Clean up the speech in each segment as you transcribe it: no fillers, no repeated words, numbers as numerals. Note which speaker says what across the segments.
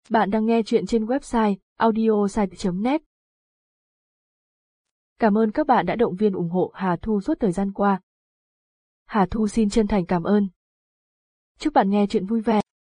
Speaker 1: Bạn đang nghe chuyện trên website audiosite.net. Cảm ơn các bạn đã động viên ủng hộ Hà Thu suốt thời gian qua. Hà Thu xin chân thành cảm ơn. Chúc bạn nghe chuyện vui vẻ.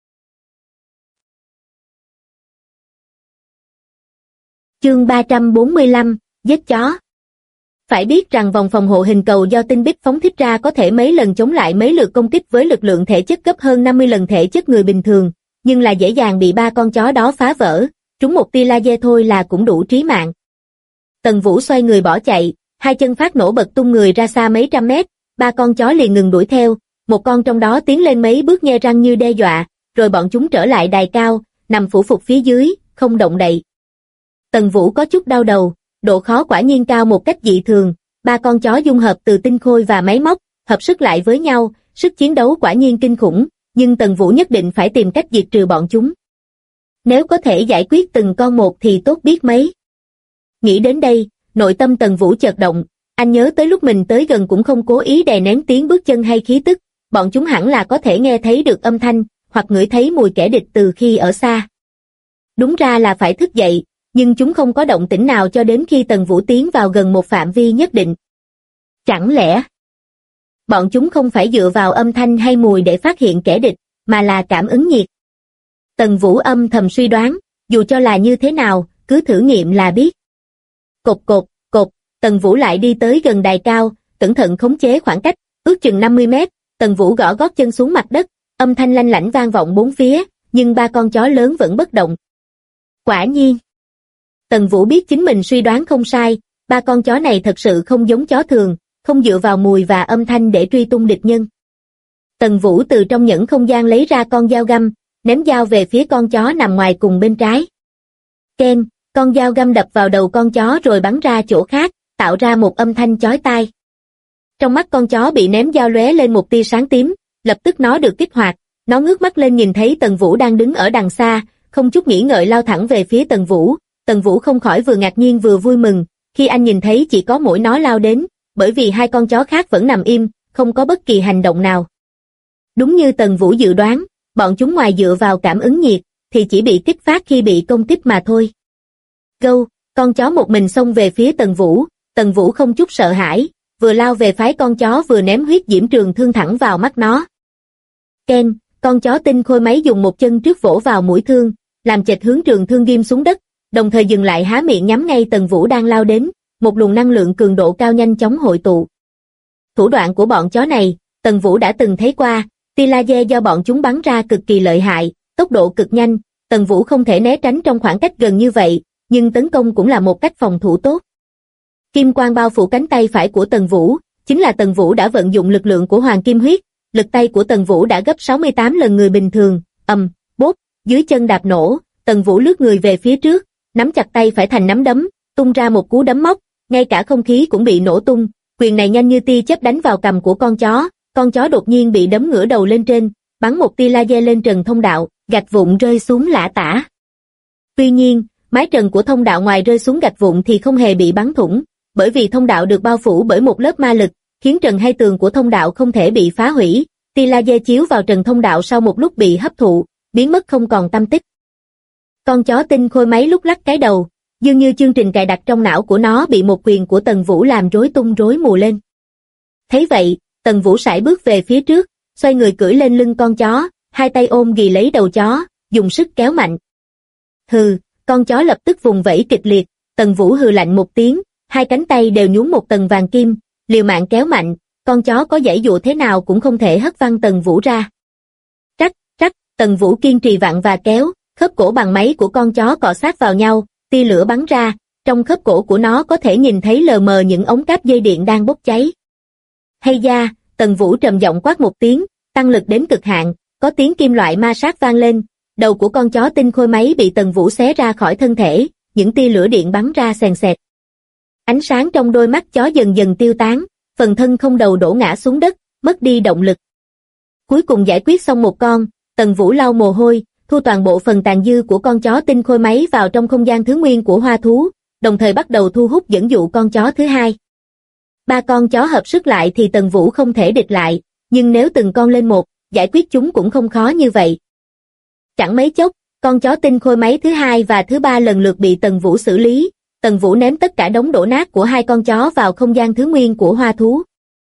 Speaker 2: Chương 345, giết chó. Phải biết rằng vòng phòng hộ hình cầu do tinh bích phóng thích ra có thể mấy lần chống lại mấy lượt công kích với lực lượng thể chất gấp hơn 50 lần thể chất người bình thường, nhưng là dễ dàng bị ba con chó đó phá vỡ, trúng một tia laser thôi là cũng đủ trí mạng. Tần Vũ xoay người bỏ chạy, hai chân phát nổ bật tung người ra xa mấy trăm mét, ba con chó liền ngừng đuổi theo, một con trong đó tiến lên mấy bước nhe răng như đe dọa, rồi bọn chúng trở lại đài cao, nằm phủ phục phía dưới, không động đậy. Tần Vũ có chút đau đầu, độ khó quả nhiên cao một cách dị thường, ba con chó dung hợp từ tinh khôi và máy móc, hợp sức lại với nhau, sức chiến đấu quả nhiên kinh khủng, nhưng Tần Vũ nhất định phải tìm cách diệt trừ bọn chúng. Nếu có thể giải quyết từng con một thì tốt biết mấy. Nghĩ đến đây, nội tâm Tần Vũ chợt động, anh nhớ tới lúc mình tới gần cũng không cố ý đè nén tiếng bước chân hay khí tức, bọn chúng hẳn là có thể nghe thấy được âm thanh, hoặc ngửi thấy mùi kẻ địch từ khi ở xa. Đúng ra là phải thức dậy, nhưng chúng không có động tĩnh nào cho đến khi Tần Vũ tiến vào gần một phạm vi nhất định. Chẳng lẽ bọn chúng không phải dựa vào âm thanh hay mùi để phát hiện kẻ địch, mà là cảm ứng nhiệt? Tần Vũ âm thầm suy đoán, dù cho là như thế nào, cứ thử nghiệm là biết. Cột cột, cột, Tần Vũ lại đi tới gần đài cao, cẩn thận khống chế khoảng cách, ước chừng 50 mét, Tần Vũ gõ gót chân xuống mặt đất, âm thanh lanh lảnh vang vọng bốn phía, nhưng ba con chó lớn vẫn bất động. Quả nhiên, Tần Vũ biết chính mình suy đoán không sai, ba con chó này thật sự không giống chó thường, không dựa vào mùi và âm thanh để truy tung địch nhân. Tần Vũ từ trong nhẫn không gian lấy ra con dao găm, ném dao về phía con chó nằm ngoài cùng bên trái. Keng, con dao găm đập vào đầu con chó rồi bắn ra chỗ khác, tạo ra một âm thanh chói tai. Trong mắt con chó bị ném dao lóe lên một tia sáng tím, lập tức nó được kích hoạt, nó ngước mắt lên nhìn thấy Tần Vũ đang đứng ở đằng xa, không chút nghĩ ngợi lao thẳng về phía Tần Vũ. Tần Vũ không khỏi vừa ngạc nhiên vừa vui mừng, khi anh nhìn thấy chỉ có mỗi nó lao đến, bởi vì hai con chó khác vẫn nằm im, không có bất kỳ hành động nào. Đúng như Tần Vũ dự đoán, bọn chúng ngoài dựa vào cảm ứng nhiệt, thì chỉ bị kích phát khi bị công kích mà thôi. Gâu, con chó một mình xông về phía Tần Vũ không chút sợ hãi, vừa lao về phái con chó vừa ném huyết diễm trường thương thẳng vào mắt nó. Ken, con chó tinh khôi máy dùng một chân trước vỗ vào mũi thương, làm chệch hướng trường thương ghim xuống đất, đồng thời dừng lại há miệng nhắm ngay Tần Vũ đang lao đến, một luồng năng lượng cường độ cao nhanh chóng hội tụ. Thủ đoạn của bọn chó này, Tần Vũ đã từng thấy qua, tia laser do bọn chúng bắn ra cực kỳ lợi hại, tốc độ cực nhanh, Tần Vũ không thể né tránh trong khoảng cách gần như vậy, nhưng tấn công cũng là một cách phòng thủ tốt. Kim quang bao phủ cánh tay phải của Tần Vũ, chính là Tần Vũ đã vận dụng lực lượng của Hoàng Kim Huyết, lực tay của Tần Vũ đã gấp 68 lần người bình thường, bốp, dưới chân đạp nổ, Tần Vũ lướt người về phía trước, nắm chặt tay phải thành nắm đấm, tung ra một cú đấm móc, ngay cả không khí cũng bị nổ tung, quyền này nhanh như tia chớp đánh vào cằm của con chó đột nhiên bị đấm ngửa đầu lên trên, bắn một tia laser lên trần thông đạo, gạch vụn rơi xuống lả tả. Tuy nhiên, mái trần của thông đạo ngoài rơi xuống gạch vụn thì không hề bị bắn thủng, bởi vì thông đạo được bao phủ bởi một lớp ma lực, khiến trần hay tường của thông đạo không thể bị phá hủy, tia laser chiếu vào trần thông đạo sau một lúc bị hấp thụ, biến mất không còn tăm tích. Con chó tinh khôi máy lúc lắc cái đầu, dường như chương trình cài đặt trong não của nó bị một quyền của Tần Vũ làm rối tung rối mù lên. Thấy vậy, Tần Vũ sải bước về phía trước, xoay người cưỡi lên lưng con chó, hai tay ôm ghì lấy đầu chó, dùng sức kéo mạnh. Hừ, con chó lập tức vùng vẫy kịch liệt, Tần Vũ hừ lạnh một tiếng, hai cánh tay đều nhuốm một tầng vàng kim, liều mạng kéo mạnh, con chó có giãy dụa thế nào cũng không thể hất văng Tần Vũ ra. Trắc, trắc, Tần Vũ kiên trì vặn và kéo, khớp cổ bằng máy của con chó cọ sát vào nhau, tia lửa bắn ra, trong khớp cổ của nó có thể nhìn thấy lờ mờ những ống cáp dây điện đang bốc cháy. Hay da, Tần Vũ trầm giọng quát một tiếng, tăng lực đến cực hạn, có tiếng kim loại ma sát vang lên, đầu của con chó tinh khôi máy bị Tần Vũ xé ra khỏi thân thể, những tia lửa điện bắn ra xèn xẹt. Ánh sáng trong đôi mắt chó dần dần tiêu tán, phần thân không đầu đổ ngã xuống đất, mất đi động lực. Cuối cùng giải quyết xong một con, Tần Vũ lau mồ hôi, thu toàn bộ phần tàn dư của con chó tinh khôi máy vào trong không gian thứ nguyên của hoa thú, đồng thời bắt đầu thu hút dẫn dụ con chó thứ hai. Ba con chó hợp sức lại thì Tần Vũ không thể địch lại, nhưng nếu từng con lên một, giải quyết chúng cũng không khó như vậy. Chẳng mấy chốc, Con chó tinh khôi máy thứ hai và thứ ba lần lượt bị Tần Vũ xử lý. Tần Vũ ném tất cả đống đổ nát của hai con chó vào không gian thứ nguyên của hoa thú.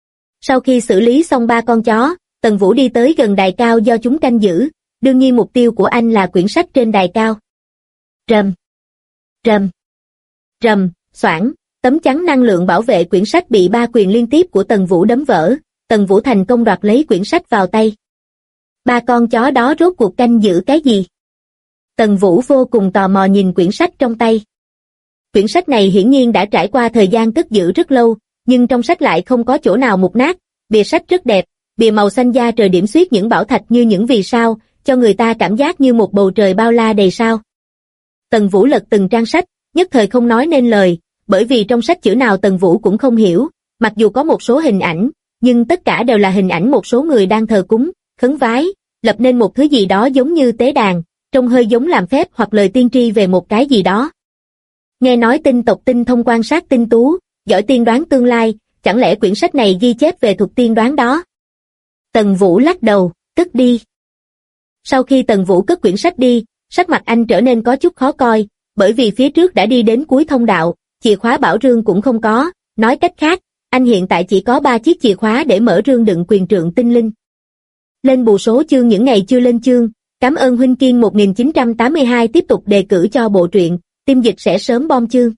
Speaker 2: Sau khi xử lý xong ba con chó, Tần Vũ đi tới gần đài cao do chúng canh giữ. Đương nhiên mục tiêu của anh là quyển sách trên đài cao. Rầm, rầm, rầm, xoảng, tấm chắn năng lượng bảo vệ quyển sách bị ba quyền liên tiếp của Tần Vũ đấm vỡ. Tần Vũ thành công đoạt lấy quyển sách vào tay. Ba con chó đó rốt cuộc canh giữ cái gì? Tần Vũ vô cùng tò mò nhìn quyển sách trong tay. Quyển sách này hiển nhiên đã trải qua thời gian cất giữ rất lâu, nhưng trong sách lại không có chỗ nào mục nát. Bìa sách rất đẹp, bìa màu xanh da trời điểm xuyết những bảo thạch như những vì sao, cho người ta cảm giác như một bầu trời bao la đầy sao. Tần Vũ lật từng trang sách, nhất thời không nói nên lời, bởi vì trong sách chữ nào Tần Vũ cũng không hiểu, mặc dù có một số hình ảnh, nhưng tất cả đều là hình ảnh một số người đang thờ cúng, khấn vái, lập nên một thứ gì đó giống như tế đàn, trông hơi giống làm phép hoặc lời tiên tri về một cái gì đó. Nghe nói tinh tộc tinh thông quan sát tinh tú, giỏi tiên đoán tương lai, chẳng lẽ quyển sách này ghi chép về thuật tiên đoán đó? Tần Vũ lắc đầu, cất đi. Sau khi Tần Vũ cất quyển sách đi, sắc mặt anh trở nên có chút khó coi, bởi vì phía trước đã đi đến cuối thông đạo, chìa khóa bảo rương cũng không có, nói cách khác, anh hiện tại chỉ có 3 chiếc chìa khóa để mở rương đựng quyền trượng tinh linh. Lên bù số chương những ngày chưa lên chương, cảm ơn Huynh Kiên 1982 tiếp tục đề cử cho bộ truyện, Tiêm Dịch sẽ sớm bom chương.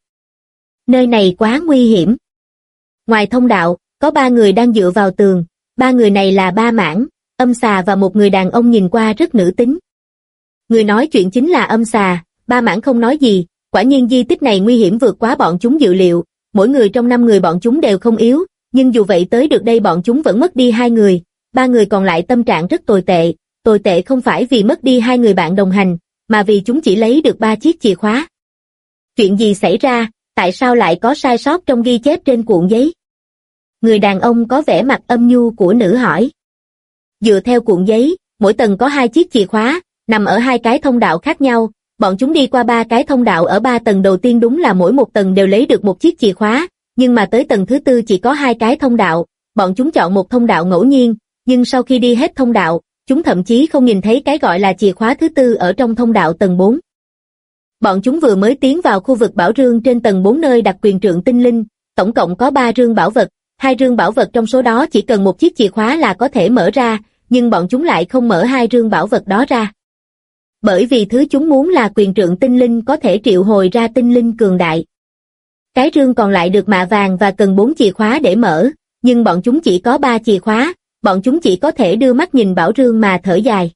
Speaker 2: Nơi này quá nguy hiểm. Ngoài thông đạo, có 3 người đang dựa vào tường, 3 người này là Ba Mãng, Âm Xà và một người đàn ông nhìn qua rất nữ tính. Người nói chuyện chính là Âm Xà, Ba Mãng không nói gì, quả nhiên di tích này nguy hiểm vượt quá bọn chúng dự liệu, mỗi người trong 5 người bọn chúng đều không yếu, nhưng dù vậy tới được đây bọn chúng vẫn mất đi 2 người, 3 người còn lại tâm trạng rất tồi tệ không phải vì mất đi 2 người bạn đồng hành, mà vì chúng chỉ lấy được 3 chiếc chìa khóa. Chuyện gì xảy ra, tại sao lại có sai sót trong ghi chép trên cuộn giấy? Người đàn ông có vẻ mặt âm nhu của nữ hỏi. Dựa theo cuộn giấy, mỗi tầng có 2 chiếc chìa khóa, nằm ở 2 cái thông đạo khác nhau, bọn chúng đi qua 3 cái thông đạo ở 3 tầng đầu tiên đúng là mỗi một tầng đều lấy được một chiếc chìa khóa, nhưng mà tới tầng thứ 4 chỉ có 2 cái thông đạo, bọn chúng chọn một thông đạo ngẫu nhiên, nhưng sau khi đi hết thông đạo, chúng thậm chí không nhìn thấy cái gọi là chìa khóa thứ 4 ở trong thông đạo tầng 4. Bọn chúng vừa mới tiến vào khu vực bảo rương trên tầng 4 nơi đặt quyền trượng tinh linh, tổng cộng có 3 rương bảo vật, 2 rương bảo vật trong số đó chỉ cần một chiếc chìa khóa là có thể mở ra, nhưng bọn chúng lại không mở 2 rương bảo vật đó ra. Bởi vì thứ chúng muốn là quyền trượng tinh linh có thể triệu hồi ra tinh linh cường đại. Cái rương còn lại được mạ vàng và cần 4 chìa khóa để mở, nhưng bọn chúng chỉ có 3 chìa khóa, bọn chúng chỉ có thể đưa mắt nhìn bảo rương mà thở dài.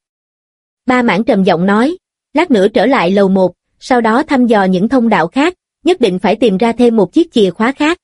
Speaker 2: Ba Mãng trầm giọng nói, lát nữa trở lại lầu 1, sau đó thăm dò những thông đạo khác, nhất định phải tìm ra thêm một chiếc chìa khóa khác.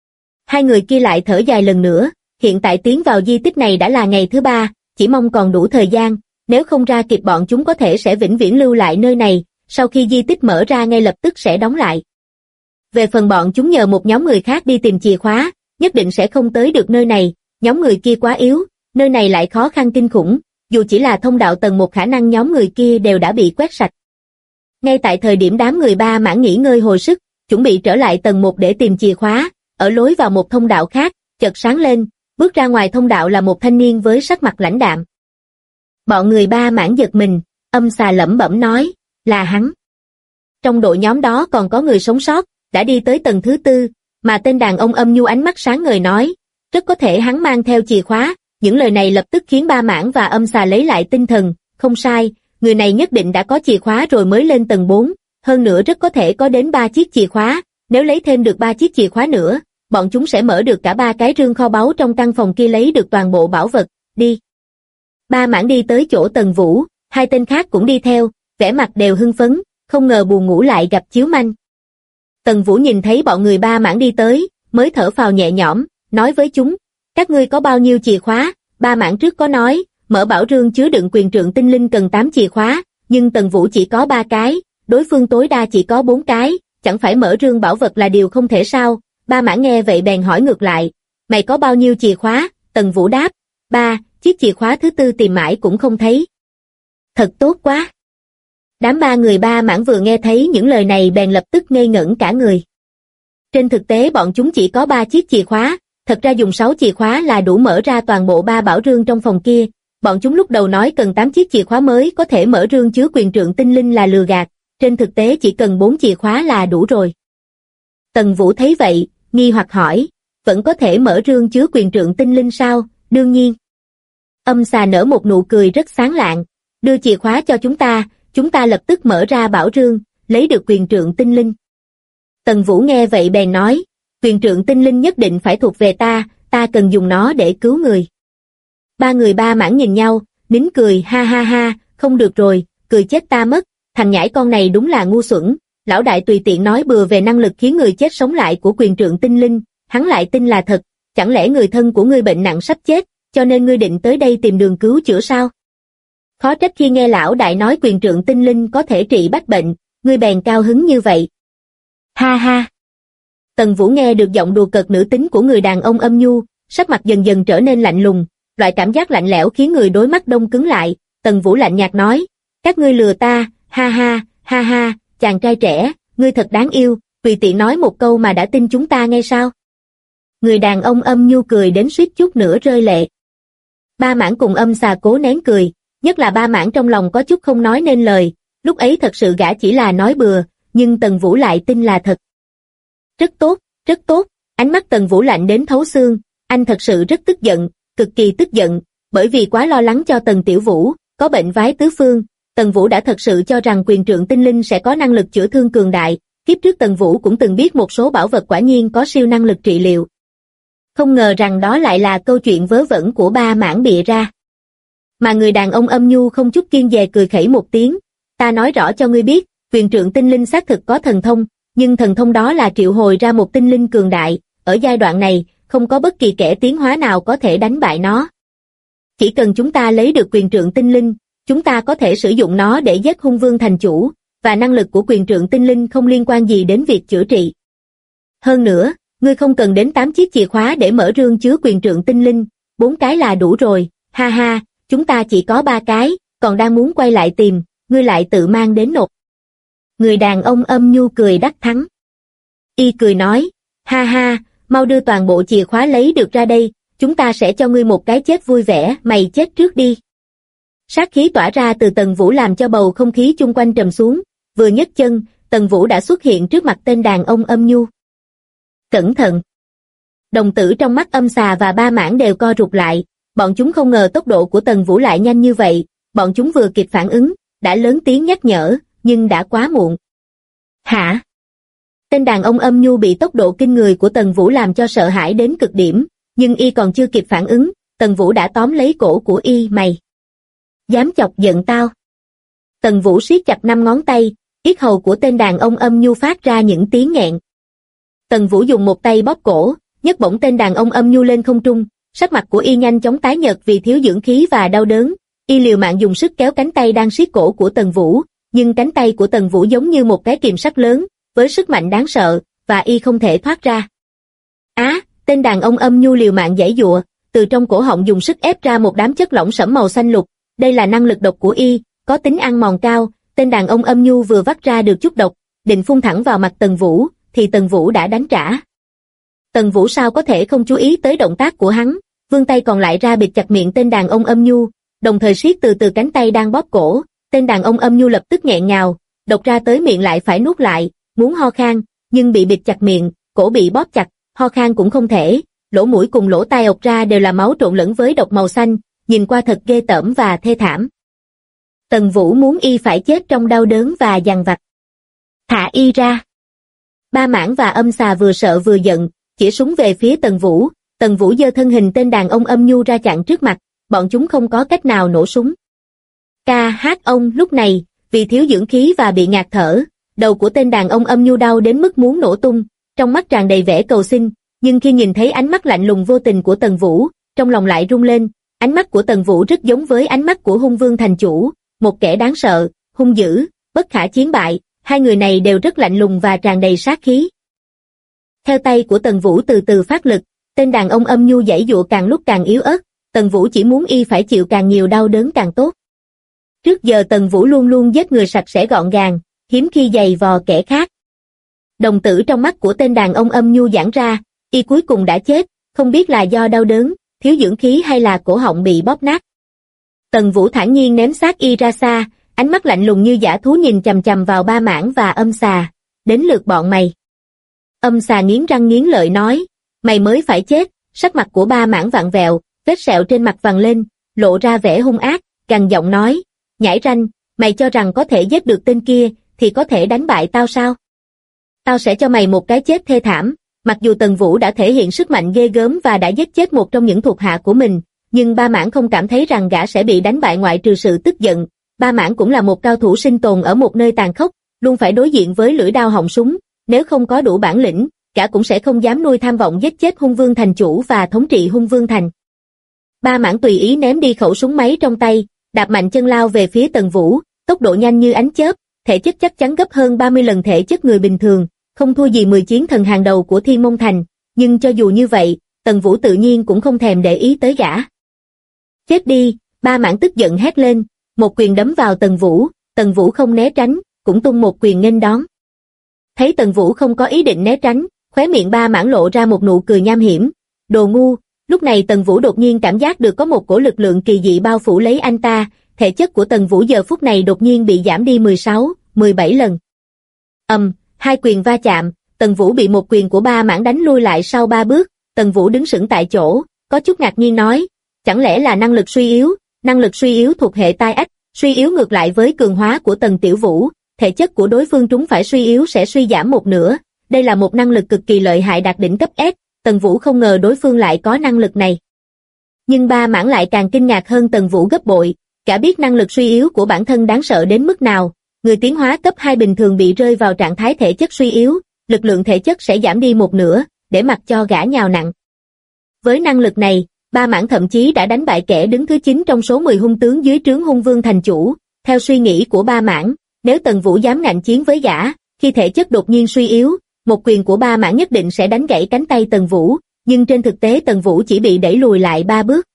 Speaker 2: 2 người kia lại thở dài lần nữa, hiện tại tiến vào di tích này đã là ngày thứ 3, chỉ mong còn đủ thời gian, nếu không ra kịp bọn chúng có thể sẽ vĩnh viễn lưu lại nơi này, sau khi di tích mở ra ngay lập tức sẽ đóng lại. Về phần bọn chúng nhờ một nhóm người khác đi tìm chìa khóa, nhất định sẽ không tới được nơi này, nhóm người kia quá yếu, nơi này lại khó khăn kinh khủng, dù chỉ là thông đạo tầng 1 khả năng nhóm người kia đều đã bị quét sạch. Ngay tại thời điểm đám người Ba Mãng nghỉ ngơi hồi sức, chuẩn bị trở lại tầng 1 để tìm chìa khóa, ở lối vào một thông đạo khác, chợt sáng lên, bước ra ngoài thông đạo là một thanh niên với sắc mặt lãnh đạm. Bọn người Ba Mãng giật mình, Âm Xà lẩm bẩm nói, là hắn. Trong đội nhóm đó còn có người sống sót, đã đi tới tầng thứ 4, mà tên đàn ông âm nhu ánh mắt sáng ngời nói, rất có thể hắn mang theo chìa khóa. Những lời này lập tức khiến Ba Mãng và Âm Xà lấy lại tinh thần, không sai, người này nhất định đã có chìa khóa rồi mới lên tầng 4, hơn nữa rất có thể có đến 3 chiếc chìa khóa, nếu lấy thêm được 3 chiếc chìa khóa nữa, bọn chúng sẽ mở được cả 3 cái rương kho báu trong căn phòng kia lấy được toàn bộ bảo vật, đi. Ba Mãng đi tới chỗ Tần Vũ, 2 tên khác cũng đi theo, vẻ mặt đều hưng phấn, không ngờ buồn ngủ lại gặp chiếu manh. Tần Vũ nhìn thấy bọn người Ba Mãng đi tới, mới thở phào nhẹ nhõm, nói với chúng, các ngươi có bao nhiêu chìa khóa? Ba Mãng trước có nói, mở bảo rương chứa đựng quyền trượng tinh linh cần 8 chìa khóa, nhưng Tần Vũ chỉ có 3 cái, đối phương tối đa chỉ có 4 cái, chẳng phải mở rương bảo vật là điều không thể sao? Ba Mãng nghe vậy bèn hỏi ngược lại, mày có bao nhiêu chìa khóa? Tần Vũ đáp, 3, chiếc chìa khóa thứ 4 tìm mãi cũng không thấy. Thật tốt quá. Đám 3 người Ba Mãng vừa nghe thấy những lời này bèn lập tức ngây ngẩn cả người. Trên thực tế bọn chúng chỉ có 3 chiếc chìa khóa, thật ra dùng 6 chìa khóa là đủ mở ra toàn bộ 3 bảo rương trong phòng kia, Bọn chúng lúc đầu nói cần 8 chiếc chìa khóa mới có thể mở rương chứa quyền trượng tinh linh là lừa gạt, trên thực tế chỉ cần 4 chìa khóa là đủ rồi. Tần Vũ thấy vậy, nghi hoặc hỏi, vẫn có thể mở rương chứa quyền trượng tinh linh sao? Đương nhiên. Âm xà nở một nụ cười rất sáng lạng, đưa chìa khóa cho chúng ta lập tức mở ra bảo rương, lấy được quyền trượng tinh linh. Tần Vũ nghe vậy bèn nói, quyền trượng tinh linh nhất định phải thuộc về ta cần dùng nó để cứu người. Ba người Ba Mãng nhìn nhau, nín cười ha ha ha, không được rồi, cười chết ta mất, thằng nhãi con này đúng là ngu xuẩn, lão đại tùy tiện nói bừa về năng lực khiến người chết sống lại của quyền trượng tinh linh, hắn lại tin là thật, chẳng lẽ người thân của ngươi bệnh nặng sắp chết, cho nên ngươi định tới đây tìm đường cứu chữa sao? Khó trách khi nghe lão đại nói quyền trượng tinh linh có thể trị bách bệnh, ngươi bèn cao hứng như vậy. Ha ha. Tần Vũ nghe được giọng đùa cợt nữ tính của người đàn ông âm nhu, sắc mặt dần dần trở nên lạnh lùng, loại cảm giác lạnh lẽo khiến người đối mắt đông cứng lại. Tần Vũ lạnh nhạt nói, các ngươi lừa ta, ha ha, chàng trai trẻ, ngươi thật đáng yêu, tùy tiện nói một câu mà đã tin chúng ta nghe sao? Người đàn ông âm nhu cười đến suýt chút nữa rơi lệ. Ba Mãng cùng Âm Xà cố nén cười, nhất là Ba Mãng trong lòng có chút không nói nên lời, lúc ấy thật sự gã chỉ là nói bừa, nhưng Tần Vũ lại tin là thật. Rất tốt, ánh mắt Tần Vũ lạnh đến thấu xương, anh thật sự rất tức giận, cực kỳ tức giận, bởi vì quá lo lắng cho Tần Tiểu Vũ, có bệnh vái tứ phương, Tần Vũ đã thật sự cho rằng quyền trượng tinh linh sẽ có năng lực chữa thương cường đại, kiếp trước Tần Vũ cũng từng biết một số bảo vật quả nhiên có siêu năng lực trị liệu. Không ngờ rằng đó lại là câu chuyện vớ vẩn của Ba Mãng bịa ra. Mà người đàn ông âm nhu không chút kiêng dè cười khẩy một tiếng, ta nói rõ cho ngươi biết, quyền trượng tinh linh xác thực có thần thông, nhưng thần thông đó là triệu hồi ra một tinh linh cường đại, ở giai đoạn này, không có bất kỳ kẻ tiến hóa nào có thể đánh bại nó. Chỉ cần chúng ta lấy được quyền trượng tinh linh, chúng ta có thể sử dụng nó để giết hung vương thành chủ, và năng lực của quyền trượng tinh linh không liên quan gì đến việc chữa trị. Hơn nữa, ngươi không cần đến 8 chiếc chìa khóa để mở rương chứa quyền trượng tinh linh, 4 cái là đủ rồi, ha ha, chúng ta chỉ có 3 cái, còn đang muốn quay lại tìm, ngươi lại tự mang đến nộp. Người đàn ông âm nhu cười đắc thắng. Y cười nói, ha ha, mau đưa toàn bộ chìa khóa lấy được ra đây, chúng ta sẽ cho ngươi một cái chết vui vẻ, mày chết trước đi. Sát khí tỏa ra từ Tần Vũ làm cho bầu không khí chung quanh trầm xuống, vừa nhấc chân, Tần Vũ đã xuất hiện trước mặt tên đàn ông âm nhu. Cẩn thận! Đồng tử trong mắt Âm Xà và Ba Mãng đều co rụt lại, bọn chúng không ngờ tốc độ của Tần Vũ lại nhanh như vậy, bọn chúng vừa kịp phản ứng, đã lớn tiếng nhắc nhở, nhưng đã quá muộn. Hả? Tên đàn ông âm nhu bị tốc độ kinh người của Tần Vũ làm cho sợ hãi đến cực điểm, nhưng y còn chưa kịp phản ứng, Tần Vũ đã tóm lấy cổ của y. Mày dám chọc giận tao? Tần Vũ siết chặt 5 ngón tay, yết hầu của tên đàn ông âm nhu phát ra những tiếng nghẹn. Tần Vũ dùng một tay bóp cổ, nhấc bổng tên đàn ông âm nhu lên không trung, sắc mặt của y nhanh chóng tái nhợt vì thiếu dưỡng khí và đau đớn, y liều mạng dùng sức kéo cánh tay đang siết cổ của Tần Vũ, nhưng cánh tay của Tần Vũ giống như một cái kìm sắt lớn, với sức mạnh đáng sợ, và y không thể thoát ra. Tên đàn ông âm nhu liều mạng giãy giụa, từ trong cổ họng dùng sức ép ra một đám chất lỏng sẫm màu xanh lục, đây là năng lực độc của y, có tính ăn mòn cao, tên đàn ông âm nhu vừa vắt ra được chút độc, định phun thẳng vào mặt Tần Vũ, thì Tần Vũ đã đánh trả. Tần Vũ sao có thể không chú ý tới động tác của hắn, vươn tay còn lại ra bịt chặt miệng tên đàn ông âm nhu, đồng thời siết từ từ cánh tay đang bóp cổ, tên đàn ông âm nhu lập tức nghẹn ngào, độc ra tới miệng lại phải nuốt lại, muốn ho khan, nhưng bị bịt chặt miệng, cổ bị bóp chặt, ho khan cũng không thể, lỗ mũi cùng lỗ tai ộc ra đều là máu trộn lẫn với độc màu xanh, nhìn qua thật ghê tởm và thê thảm. Tần Vũ muốn y phải chết trong đau đớn và dằn vặt. Thả y ra. Ba Mãng và Âm Xà vừa sợ vừa giận, chỉ súng về phía Tần Vũ giơ thân hình tên đàn ông âm nhu ra chặn trước mặt, bọn chúng không có cách nào nổ súng. Ông lúc này, vì thiếu dưỡng khí và bị ngạt thở, đầu của tên đàn ông âm nhu đau đến mức muốn nổ tung, trong mắt tràn đầy vẻ cầu xin, nhưng khi nhìn thấy ánh mắt lạnh lùng vô tình của Tần Vũ, trong lòng lại rung lên, ánh mắt của Tần Vũ rất giống với ánh mắt của hung vương thành chủ, một kẻ đáng sợ, hung dữ, bất khả chiến bại, hai người này đều rất lạnh lùng và tràn đầy sát khí. Theo tay của Tần Vũ từ từ phát lực, tên đàn ông âm nhu giãy giụa càng lúc càng yếu ớt, Tần Vũ chỉ muốn y phải chịu càng nhiều đau đớn càng tốt. Trước giờ Tần Vũ luôn luôn giết người sạch sẽ gọn gàng, hiếm khi giày vò kẻ khác. Đồng tử trong mắt của tên đàn ông âm nhu giãn ra, y cuối cùng đã chết, không biết là do đau đớn, thiếu dưỡng khí hay là cổ họng bị bóp nát. Tần Vũ thản nhiên ném xác y ra xa, ánh mắt lạnh lùng như dã thú nhìn chằm chằm vào Ba Mãng và Âm Xà. Đến lượt bọn mày. Âm Xà nghiến răng nghiến lợi nói, mày mới phải chết. Sắc mặt của Ba Mãng vặn vẹo, vết sẹo trên mặt vằn lên, lộ ra vẻ hung ác, gằn giọng nói, nhãi ranh, mày cho rằng có thể giết được tên kia, thì có thể đánh bại tao sao? Tao sẽ cho mày một cái chết thê thảm. Mặc dù Tần Vũ đã thể hiện sức mạnh ghê gớm và đã giết chết một trong những thuộc hạ của mình, nhưng Ba Mãng không cảm thấy rằng gã sẽ bị đánh bại ngoại trừ sự tức giận. Ba Mãng cũng là một cao thủ sinh tồn ở một nơi tàn khốc, luôn phải đối diện với lưỡi đao họng súng, nếu không có đủ bản lĩnh, gã cũng sẽ không dám nuôi tham vọng giết chết Hung Vương Thành chủ và thống trị Hung Vương Thành. Ba Mãng tùy ý ném đi khẩu súng máy trong tay, đạp mạnh chân lao về phía Tần Vũ, tốc độ nhanh như ánh chớp, thể chất chắc chắn gấp hơn 30 lần thể chất người bình thường, không thua gì 10 chiến thần hàng đầu của Thiên Môn Thành, nhưng cho dù như vậy, Tần Vũ tự nhiên cũng không thèm để ý tới gã. Chết đi, Ba Mãng tức giận hét lên, một quyền đấm vào Tần Vũ không né tránh, cũng tung một quyền nghênh đón. Thấy Tần Vũ không có ý định né tránh, khóe miệng Ba Mãng lộ ra một nụ cười nham hiểm, đồ ngu. Lúc này Tần Vũ đột nhiên cảm giác được có một cổ lực lượng kỳ dị bao phủ lấy anh ta, thể chất của Tần Vũ giờ phút này đột nhiên bị giảm đi 16, 17 lần. Hai quyền va chạm, Tần Vũ bị một quyền của Ba Mãng đánh lui lại sau 3 bước, Tần Vũ đứng sững tại chỗ, có chút ngạc nhiên nói, chẳng lẽ là năng lực suy yếu thuộc hệ tai ách, suy yếu ngược lại với cường hóa của Tần Tiểu Vũ, thể chất của đối phương trúng phải suy yếu sẽ suy giảm một nửa, đây là một năng lực cực kỳ lợi hại đạt đỉnh cấp S, Tần Vũ không ngờ đối phương lại có năng lực này. Nhưng Ba Mãng lại càng kinh ngạc hơn Tần Vũ gấp bội, cả biết năng lực suy yếu của bản thân đáng sợ đến mức nào, người tiến hóa cấp 2 bình thường bị rơi vào trạng thái thể chất suy yếu, lực lượng thể chất sẽ giảm đi một nửa, để mặc cho gã nhào nặng. Với năng lực này, Ba Mãng thậm chí đã đánh bại kẻ đứng thứ 9 trong số 10 hung tướng dưới trướng Hung Vương Thành chủ, theo suy nghĩ của Ba Mãng, nếu Tần Vũ dám ngạnh chiến với gã, khi thể chất đột nhiên suy yếu, một quyền của Ba Mãng nhất định sẽ đánh gãy cánh tay Tần Vũ, nhưng trên thực tế Tần Vũ chỉ bị đẩy lùi lại 3 bước.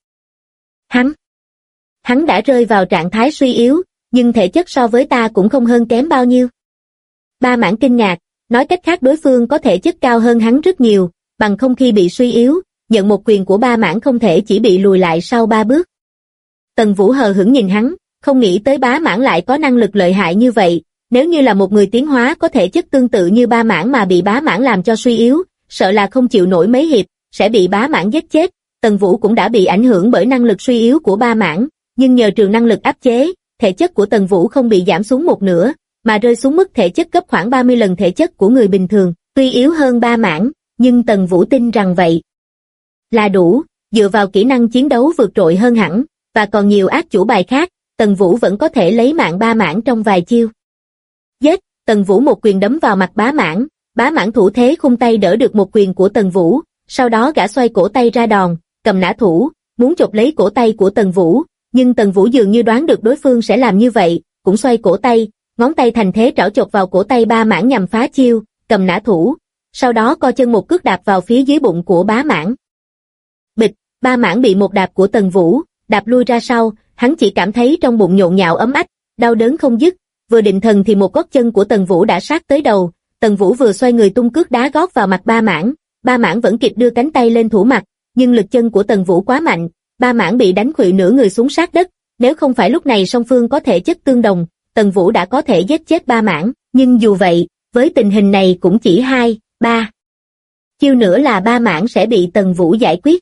Speaker 2: Hắn đã rơi vào trạng thái suy yếu, nhưng thể chất so với ta cũng không hơn kém bao nhiêu. Ba Mãng kinh ngạc, nói cách khác đối phương có thể chất cao hơn hắn rất nhiều, bằng không khi bị suy yếu, nhận một quyền của Ba Mãng không thể chỉ bị lùi lại sau 3 bước. Tần Vũ hờ hững nhìn hắn, không nghĩ tới Ba Mãng lại có năng lực lợi hại như vậy, nếu như là một người tiến hóa có thể chất tương tự như Ba Mãng mà bị Ba Mãng làm cho suy yếu, sợ là không chịu nổi mấy hiệp, sẽ bị Ba Mãng giết chết. Tần Vũ cũng đã bị ảnh hưởng bởi năng lực suy yếu của Ba Mãng, nhưng nhờ trường năng lực áp chế, thể chất của Tần Vũ không bị giảm xuống một nửa, mà rơi xuống mức thể chất gấp khoảng 30 lần thể chất của người bình thường, tuy yếu hơn Ba Mãng, nhưng Tần Vũ tin rằng vậy là đủ, dựa vào kỹ năng chiến đấu vượt trội hơn hẳn, và còn nhiều ác chủ bài khác, Tần Vũ vẫn có thể lấy mạng Ba Mãng trong vài chiêu. Giết, Tần Vũ một quyền đấm vào mặt Bá Mãng thủ thế khung tay đỡ được một quyền của Tần Vũ, sau đó gã xoay cổ tay ra đòn, cầm nã thủ, muốn chộp lấy cổ tay của Tần Vũ, nhưng Tần Vũ dường như đoán được đối phương sẽ làm như vậy, cũng xoay cổ tay, ngón tay thành thế trảo chộp vào cổ tay Ba Mãng nhằm phá chiêu, cầm nã thủ, sau đó co chân một cước đạp vào phía dưới bụng của Bá Mãng. Bịch, Ba Mãng bị một đạp của Tần Vũ đạp lui ra sau, hắn chỉ cảm thấy trong bụng nhộn nhạo ấm ách, đau đớn không dứt, vừa định thần thì một gót chân của Tần Vũ đã sát tới đầu, Tần Vũ vừa xoay người tung cước đá gót vào mặt Ba Mãng vẫn kịp đưa cánh tay lên thủ mặt, nhưng lực chân của Tần Vũ quá mạnh, Ba Mãng bị đánh khuỵu nửa người xuống sát đất, nếu không phải lúc này song phương có thể chất tương đồng, Tần Vũ đã có thể giết chết Ba Mãng, nhưng dù vậy, với tình hình này cũng chỉ 2, 3 chiêu nữa là Ba Mãng sẽ bị Tần Vũ giải quyết.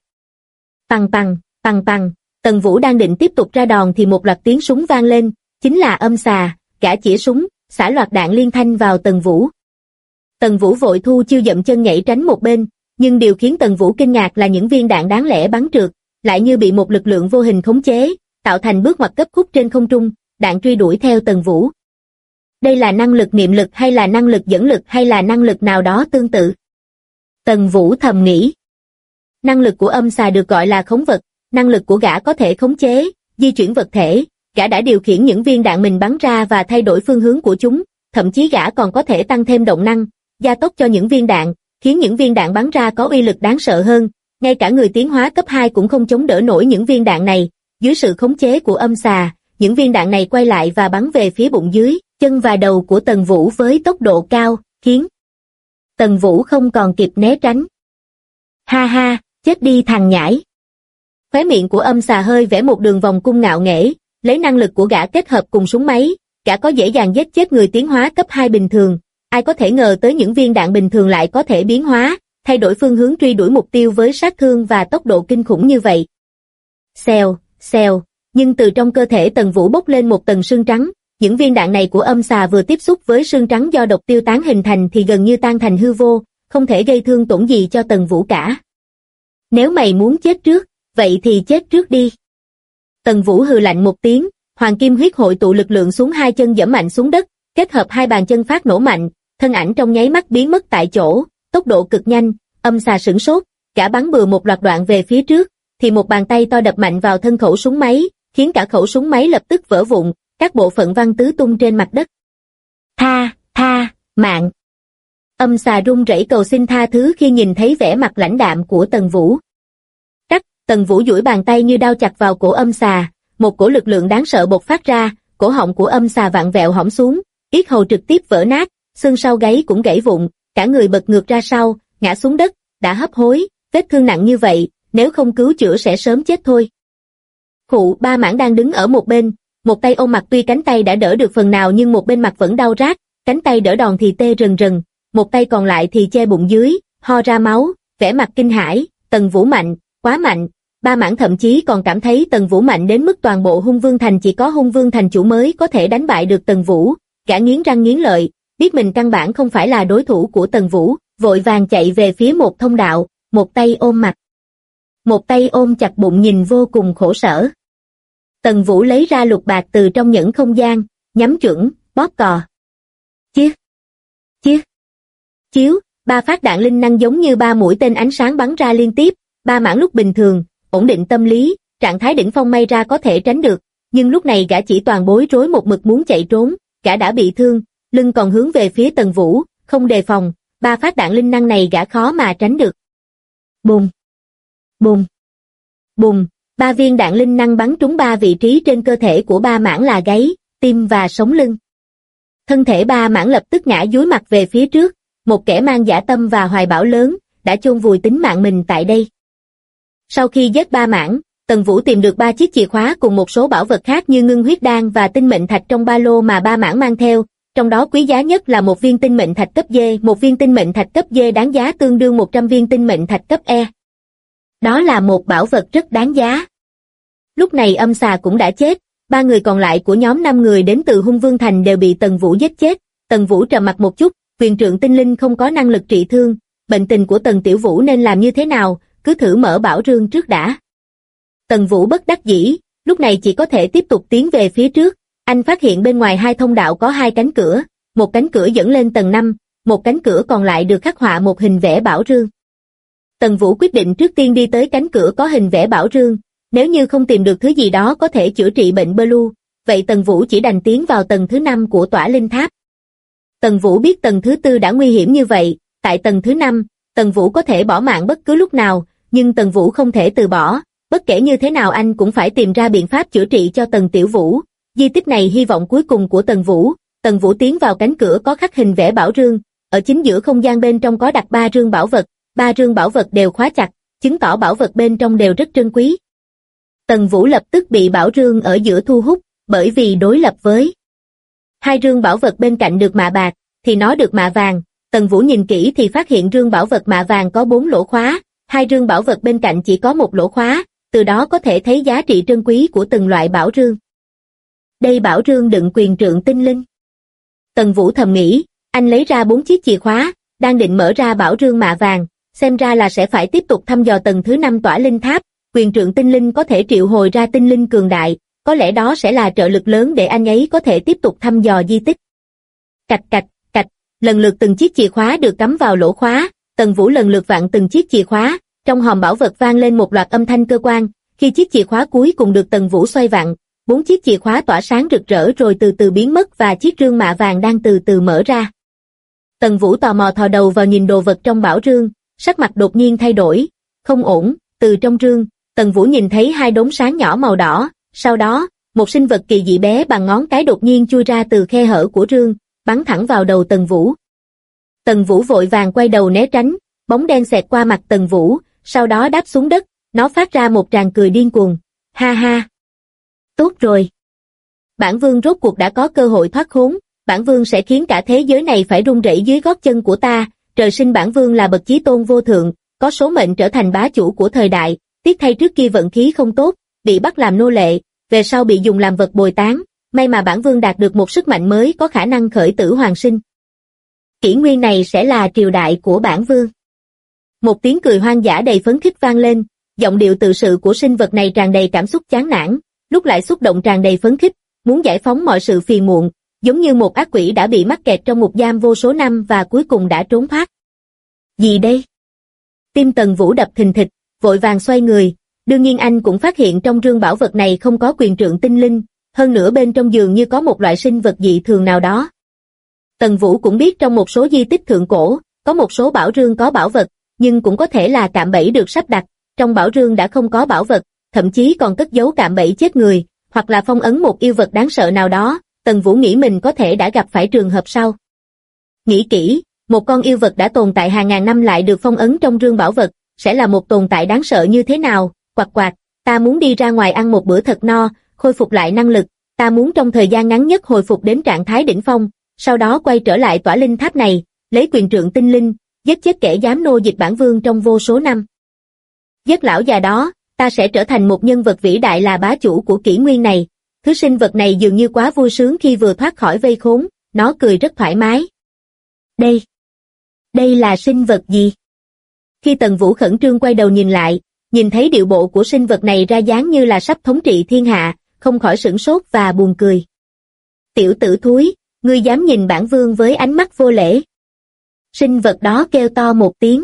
Speaker 2: Pằng, Tần Vũ đang định tiếp tục ra đòn thì một loạt tiếng súng vang lên, chính là Âm Xà, gã chĩa súng, xả loạt đạn liên thanh vào Tần Vũ. Tần Vũ vội thu chiêu dậm chân nhảy tránh một bên, nhưng điều khiến Tần Vũ kinh ngạc là những viên đạn đáng lẽ bắn trượt, lại như bị một lực lượng vô hình khống chế, tạo thành bước ngoặt cấp khúc trên không trung, đạn truy đuổi theo Tần Vũ. Đây là năng lực niệm lực hay là năng lực dẫn lực hay là năng lực nào đó tương tự? Tần Vũ thầm nghĩ. Năng lực của Âm Xà được gọi là khống vật, năng lực của gã có thể khống chế, di chuyển vật thể, gã đã điều khiển những viên đạn mình bắn ra và thay đổi phương hướng của chúng, thậm chí gã còn có thể tăng thêm động năng, gia tốc cho những viên đạn, khiến những viên đạn bắn ra có uy lực đáng sợ hơn, ngay cả người tiến hóa cấp 2 cũng không chống đỡ nổi những viên đạn này. Dưới sự khống chế của Âm Xà, những viên đạn này quay lại và bắn về phía bụng dưới, chân và đầu của Tần Vũ với tốc độ cao, khiến Tần Vũ không còn kịp né tránh. Ha ha, chết đi thằng nhãi. Khóe miệng của Âm Xà hơi vẽ một đường vòng cung ngạo nghễ, lấy năng lực của gã kết hợp cùng súng máy, gã có dễ dàng giết chết người tiến hóa cấp 2 bình thường. Ai có thể ngờ tới những viên đạn bình thường lại có thể biến hóa, thay đổi phương hướng truy đuổi mục tiêu với sát thương và tốc độ kinh khủng như vậy. Xèo, xèo, nhưng từ trong cơ thể Tần Vũ bốc lên một tầng sương trắng, những viên đạn này của âm xà vừa tiếp xúc với sương trắng do độc tiêu tán hình thành thì gần như tan thành hư vô, không thể gây thương tổn gì cho Tần Vũ cả. Nếu mày muốn chết trước, vậy thì chết trước đi. Tần Vũ hừ lạnh một tiếng, hoàng kim huyết hội tụ lực lượng xuống hai chân giẫm mạnh xuống đất, kết hợp hai bàn chân phát nổ mạnh, thân ảnh trong nháy mắt biến mất tại chỗ, tốc độ cực nhanh, âm xà sửng sốt, cả bắn bừa một loạt đoạn về phía trước, thì một bàn tay to đập mạnh vào thân khẩu súng máy, khiến cả khẩu súng máy lập tức vỡ vụn, các bộ phận văng tứ tung trên mặt đất. Tha, mạng. Âm xà run rẩy cầu xin tha thứ khi nhìn thấy vẻ mặt lãnh đạm của Tần Vũ. Tần Vũ duỗi bàn tay như đao chặt vào cổ âm xà, một cổ lực lượng đáng sợ bộc phát ra, cổ họng của âm xà vặn vẹo hõm xuống, yết hầu trực tiếp vỡ nát, xương sau gáy cũng gãy vụn, cả người bật ngược ra sau, ngã xuống đất, đã hấp hối, vết thương nặng như vậy, nếu không cứu chữa sẽ sớm chết thôi. Khụ, Ba Mãng đang đứng ở một bên, một tay ôm mặt, tuy cánh tay đã đỡ được phần nào nhưng một bên mặt vẫn đau rát, cánh tay đỡ đòn thì tê rần rần, một tay còn lại thì che bụng dưới, ho ra máu, vẻ mặt kinh hãi. Tần Vũ mạnh, quá mạnh. Ba Mãng thậm chí còn cảm thấy Tần Vũ mạnh đến mức toàn bộ Hung Vương Thành chỉ có Hung Vương Thành chủ mới có thể đánh bại được Tần Vũ. Gã nghiến răng nghiến lợi, biết mình căn bản không phải là đối thủ của Tần Vũ, vội vàng chạy về phía một thông đạo, một tay ôm mặt, một tay ôm chặt bụng nhìn vô cùng khổ sở. Tần Vũ lấy ra lục bạc từ trong nhẫn không gian, nhắm chuẩn, bóp cò. Chiếu, ba phát đạn linh năng giống như ba mũi tên ánh sáng bắn ra liên tiếp. Ba Mãng lúc bình thường, ổn định tâm lý, trạng thái đỉnh phong may ra có thể tránh được, nhưng lúc này gã chỉ toàn bối rối một mực muốn chạy trốn, gã đã bị thương, lưng còn hướng về phía Tần Vũ, không đề phòng, ba phát đạn linh năng này gã khó mà tránh được. Bùng, bùng, bùng, ba viên đạn linh năng bắn trúng ba vị trí trên cơ thể của Ba Mãng là gáy, tim và sống lưng. Thân thể Ba Mãng lập tức ngã dúi mặt về phía trước, một kẻ mang dã tâm và hoài bão lớn, đã chôn vùi tính mạng mình tại đây. Sau khi giết Ba Mãng, Tần Vũ tìm được 3 chiếc chìa khóa cùng một số bảo vật khác như ngưng huyết đan và tinh mệnh thạch trong ba lô mà Ba Mãng mang theo, trong đó quý giá nhất là một viên tinh mệnh thạch cấp D, một viên tinh mệnh thạch cấp D đáng giá tương đương 100 viên tinh mệnh thạch cấp E. Đó là một bảo vật rất đáng giá. Lúc này âm xà cũng đã chết, 3 người còn lại của nhóm 5 người đến từ Hung Vương Thành đều bị Tần Vũ giết chết. Tần Vũ trầm mặt một chút, quyền trượng tinh linh không có năng lực trị thương, bệnh tình của Tần Tiểu Vũ nên làm như thế nào, cứ thử mở bảo rương trước đã. Tần Vũ bất đắc dĩ, lúc này chỉ có thể tiếp tục tiến về phía trước. Anh phát hiện bên ngoài hai thông đạo có hai cánh cửa, một cánh cửa dẫn lên tầng 5, một cánh cửa còn lại được khắc họa một hình vẽ bảo rương. Tần Vũ quyết định trước tiên đi tới cánh cửa có hình vẽ bảo rương, nếu như không tìm được thứ gì đó có thể chữa trị bệnh Blue, vậy Tần Vũ chỉ đành tiến vào tầng thứ 5 của tỏa linh tháp. Tần Vũ biết tầng thứ 4 đã nguy hiểm như vậy, tại tầng thứ 5, Tần Vũ có thể bỏ mạng bất cứ lúc nào, nhưng Tần Vũ không thể từ bỏ, bất kể như thế nào anh cũng phải tìm ra biện pháp chữa trị cho Tần Tiểu Vũ. Di tích này hy vọng cuối cùng của Tần Vũ tiến vào cánh cửa có khắc hình vẽ bảo rương, ở chính giữa không gian bên trong có đặt 3 rương bảo vật, 3 rương bảo vật đều khóa chặt, chứng tỏ bảo vật bên trong đều rất trân quý. Tần Vũ lập tức bị bảo rương ở giữa thu hút, bởi vì đối lập với 2 rương bảo vật bên cạnh được mạ bạc, thì nó được mạ vàng. Tần Vũ nhìn kỹ thì phát hiện rương bảo vật mạ vàng có 4 lỗ khóa, 2 rương bảo vật bên cạnh chỉ có 1 lỗ khóa, từ đó có thể thấy giá trị trân quý của từng loại bảo rương. Đây bảo rương đựng quyền trượng tinh linh. Tần Vũ thầm nghĩ, anh lấy ra 4 chiếc chìa khóa, đang định mở ra bảo rương mạ vàng, xem ra là sẽ phải tiếp tục thăm dò tầng thứ 5 tỏa linh tháp, quyền trượng tinh linh có thể triệu hồi ra tinh linh cường đại, có lẽ đó sẽ là trợ lực lớn để anh ấy có thể tiếp tục thăm dò di tích. Cạch cạch, cạch, lần lượt từng chiếc chìa khóa được cắm vào lỗ khóa, Tần Vũ lần lượt vặn từng chiếc chìa khóa, trong hòm bảo vật vang lên một loạt âm thanh cơ quan, khi chiếc chìa khóa cuối cùng được Tần Vũ xoay vặn, 4 chiếc chìa khóa tỏa sáng rực rỡ rồi từ từ biến mất và chiếc rương mạ vàng đang từ từ mở ra. Tần Vũ tò mò thò đầu vào nhìn đồ vật trong bảo rương, sắc mặt đột nhiên thay đổi, không ổn, từ trong rương, Tần Vũ nhìn thấy 2 đốm sáng nhỏ màu đỏ, sau đó, một sinh vật kỳ dị bé bằng ngón cái đột nhiên chui ra từ khe hở của rương, bắn thẳng vào đầu Tần Vũ. Tần Vũ vội vàng quay đầu né tránh, bóng đen xẹt qua mặt Tần Vũ, sau đó đáp xuống đất, nó phát ra một tràng cười điên cuồng, ha ha. Tốt rồi, Bản vương rốt cuộc đã có cơ hội thoát khốn, bản vương sẽ khiến cả thế giới này phải run rẩy dưới gót chân của ta, trời sinh bản vương là bậc chí tôn vô thượng, có số mệnh trở thành bá chủ của thời đại, tiếc thay trước kia vận khí không tốt, bị bắt làm nô lệ, về sau bị dùng làm vật bồi táng, may mà bản vương đạt được một sức mạnh mới có khả năng khởi tử hoàn sinh. Kỷ nguyên này sẽ là triều đại của bản vương. Một tiếng cười hoang dã đầy phấn khích vang lên, giọng điệu tự sự của sinh vật này tràn đầy cảm xúc chán nản, lúc lại xúc động tràn đầy phấn khích, muốn giải phóng mọi sự phiền muộn, giống như một ác quỷ đã bị mắc kẹt trong ngục giam vô số năm và cuối cùng đã trốn thoát. Gì đây? Tim Tần Vũ đập thình thịch, vội vàng xoay người, đương nhiên anh cũng phát hiện trong rương bảo vật này không có quyền trượng tinh linh, hơn nữa bên trong dường như có một loại sinh vật dị thường nào đó. Tần Vũ cũng biết trong một số di tích thượng cổ, có một số bảo rương có bảo vật, nhưng cũng có thể là cạm bẫy được sắp đặt, trong bảo rương đã không có bảo vật, thậm chí còn cất giấu cạm bẫy chết người, hoặc là phong ấn một yêu vật đáng sợ nào đó. Tần Vũ nghĩ mình có thể đã gặp phải trường hợp sau. Nghĩ kỹ, một con yêu vật đã tồn tại hàng ngàn năm lại được phong ấn trong rương bảo vật, sẽ là một tồn tại đáng sợ như thế nào? Quạt quạt, ta muốn đi ra ngoài ăn một bữa thật no, khôi phục lại năng lực, ta muốn trong thời gian ngắn nhất hồi phục đến trạng thái đỉnh phong, sau đó quay trở lại tỏa linh tháp này, lấy quyền trượng tinh linh, giết chết kẻ dám nô dịch bản vương trong vô số năm. Giết lão già đó, ta sẽ trở thành một nhân vật vĩ đại là bá chủ của kỷ nguyên này. Thứ sinh vật này dường như quá vui sướng khi vừa thoát khỏi vây khốn, nó cười rất thoải mái. Đây là sinh vật gì? Khi Tần Vũ khẩn trương quay đầu nhìn lại, nhìn thấy điệu bộ của sinh vật này ra dáng như là sắp thống trị thiên hạ, không khỏi sửng sốt và buồn cười. Tiểu tử thúi, ngươi dám nhìn bản vương với ánh mắt vô lễ. Sinh vật đó kêu to một tiếng.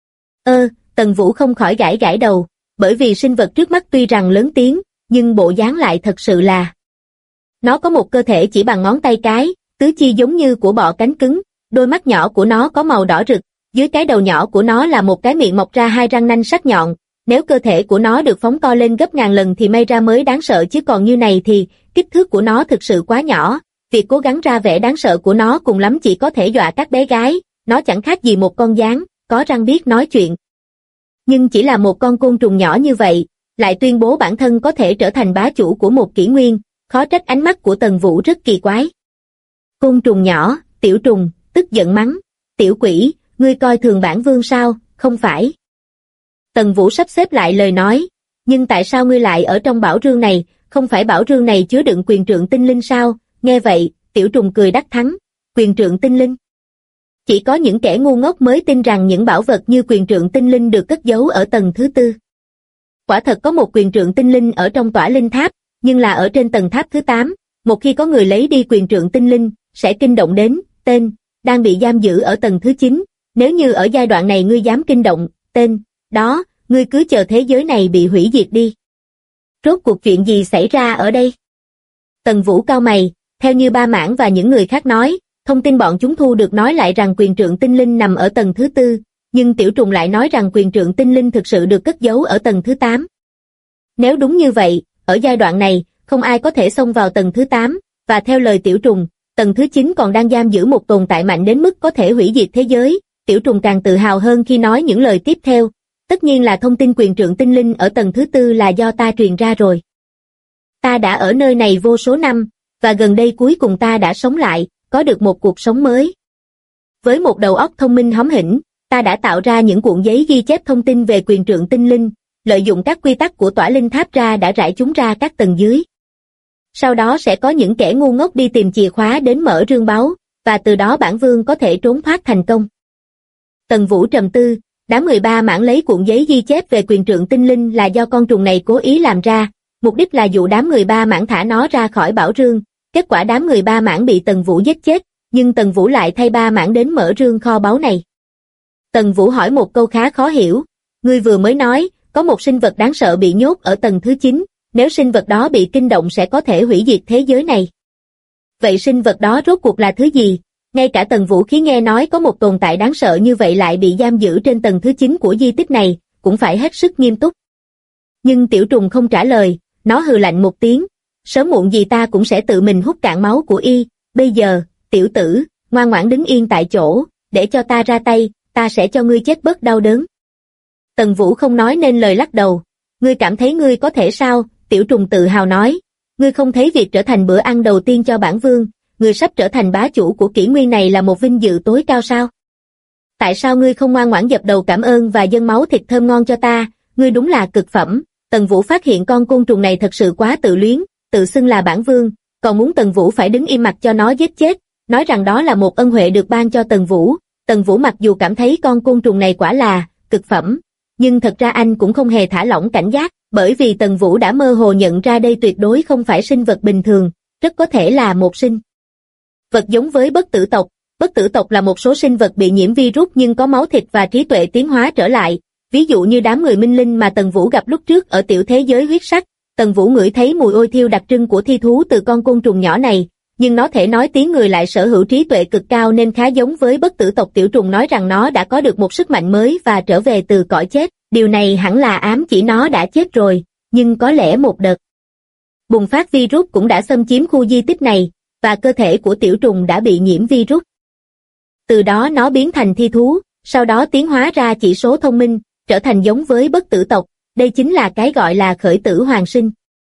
Speaker 2: Tần Vũ không khỏi gãi gãi đầu, bởi vì sinh vật trước mắt tuy rằng lớn tiếng, nhưng bộ dáng lại thật sự là. Nó có một cơ thể chỉ bằng ngón tay cái, tứ chi giống như của bọ cánh cứng, đôi mắt nhỏ của nó có màu đỏ rực, dưới cái đầu nhỏ của nó là một cái miệng mọc ra hai răng nanh sắc nhọn, nếu cơ thể của nó được phóng to lên gấp ngàn lần thì may ra mới đáng sợ chứ còn như này thì, kích thước của nó thực sự quá nhỏ, việc cố gắng ra vẻ đáng sợ của nó cùng lắm chỉ có thể dọa các bé gái, nó chẳng khác gì một con gián, có răng biết nói chuyện. Nhưng chỉ là một con côn trùng nhỏ như vậy, lại tuyên bố bản thân có thể trở thành bá chủ của một kỷ nguyên, khó trách ánh mắt của Tần Vũ rất kỳ quái. Côn trùng nhỏ, tiểu trùng, tức giận mắng, tiểu quỷ, ngươi coi thường bản vương sao, không phải. Tần Vũ sắp xếp lại lời nói, nhưng tại sao ngươi lại ở trong bảo rương này, không phải bảo rương này chứa đựng quyền trượng tinh linh sao? Nghe vậy, tiểu trùng cười đắc thắng, quyền trượng tinh linh. Chỉ có những kẻ ngu ngốc mới tin rằng những bảo vật như quyền trượng tinh linh được cất giấu ở tầng thứ tư. Quả thật có một quyền trượng tinh linh ở trong tỏa linh tháp, nhưng là ở trên tầng tháp thứ 8, một khi có người lấy đi quyền trượng tinh linh, sẽ kinh động đến tên đang bị giam giữ ở tầng thứ 9, nếu như ở giai đoạn này ngươi dám kinh động tên đó, ngươi cứ chờ thế giới này bị hủy diệt đi. Rốt cuộc chuyện gì xảy ra ở đây? Tần Vũ cau mày, theo như Ba Mãng và những người khác nói, thông tin bọn chúng thu được nói lại rằng quyền trượng tinh linh nằm ở tầng thứ 4, nhưng tiểu trùng lại nói rằng quyền trượng tinh linh thực sự được cất giấu ở tầng thứ 8. Nếu đúng như vậy, ở giai đoạn này, không ai có thể xông vào tầng thứ 8, và theo lời tiểu trùng, tầng thứ 9 còn đang giam giữ một tồn tại mạnh đến mức có thể hủy diệt thế giới. Tiểu trùng càng tự hào hơn khi nói những lời tiếp theo, tất nhiên là thông tin quyền trượng tinh linh ở tầng thứ 4 là do ta truyền ra rồi. Ta đã ở nơi này vô số năm, và gần đây cuối cùng ta đã sống lại, có được một cuộc sống mới. Với một đầu óc thông minh hóm hỉnh, ta đã tạo ra những cuộn giấy ghi chép thông tin về quyền trượng tinh linh, lợi dụng các quy tắc của tỏa linh tháp ra đã rải chúng ra các tầng dưới. Sau đó sẽ có những kẻ ngu ngốc đi tìm chìa khóa đến mở rương báu, và từ đó bản vương có thể trốn thoát thành công. Tần Vũ trầm tư, đám 13 mãng lấy cuộn giấy ghi chép về quyền trượng tinh linh là do con trùng này cố ý làm ra, mục đích là dụ đám 13 mãng thả nó ra khỏi bảo rương. Kết quả đám 13 mãng bị Tần Vũ giết chết, nhưng Tần Vũ lại thay 3 mãng đến mở rương kho báu này. Tần Vũ hỏi một câu khá khó hiểu, ngươi vừa mới nói, có một sinh vật đáng sợ bị nhốt ở tầng thứ 9, nếu sinh vật đó bị kinh động sẽ có thể hủy diệt thế giới này. Vậy sinh vật đó rốt cuộc là thứ gì? Ngay cả Tần Vũ khi nghe nói có một tồn tại đáng sợ như vậy lại bị giam giữ trên tầng thứ 9 của di tích này, cũng phải hết sức nghiêm túc. Nhưng tiểu trùng không trả lời, nó hừ lạnh một tiếng, sớm muộn gì ta cũng sẽ tự mình hút cạn máu của y, bây giờ, tiểu tử, ngoan ngoãn đứng yên tại chỗ, để cho ta ra tay, ta sẽ cho ngươi chết bớt đau đớn. Tần Vũ không nói nên lời lắc đầu, ngươi cảm thấy ngươi có thể sao? Tiểu trùng tự hào nói, ngươi không thấy việc trở thành bữa ăn đầu tiên cho bản vương, ngươi sắp trở thành bá chủ của kỷ nguyên này là một vinh dự tối cao sao? Tại sao ngươi không ngoan ngoãn dập đầu cảm ơn và dâng máu thịt thơm ngon cho ta, ngươi đúng là cực phẩm. Tần Vũ phát hiện con côn trùng này thật sự quá tự luyến, tự xưng là bản vương, còn muốn Tần Vũ phải đứng im mặt cho nó giết chết, nói rằng đó là một ân huệ được ban cho Tần Vũ. Tần Vũ mặc dù cảm thấy con côn trùng này quả là cực phẩm, nhưng thật ra anh cũng không hề thả lỏng cảnh giác, bởi vì Tần Vũ đã mơ hồ nhận ra đây tuyệt đối không phải sinh vật bình thường, rất có thể là một sinh vật giống với bất tử tộc. Bất tử tộc là một số sinh vật bị nhiễm virus nhưng có máu thịt và trí tuệ tiến hóa trở lại, ví dụ như đám người minh linh mà Tần Vũ gặp lúc trước ở tiểu thế giới huyết sắc. Tần Vũ ngửi thấy mùi ôi thiêu đặc trưng của thi thú từ con côn trùng nhỏ này, nhưng nó thể nói tiếng người lại sở hữu trí tuệ cực cao nên khá giống với bất tử tộc. Tiểu trùng nói rằng nó đã có được một sức mạnh mới và trở về từ cõi chết, điều này hẳn là ám chỉ nó đã chết rồi, nhưng có lẽ một đợt bùng phát virus cũng đã xâm chiếm khu di tích này, và cơ thể của tiểu trùng đã bị nhiễm virus. Từ đó nó biến thành thi thú, sau đó tiến hóa ra chỉ số thông minh, trở thành giống với bất tử tộc, đây chính là cái gọi là khởi tử hoàn sinh.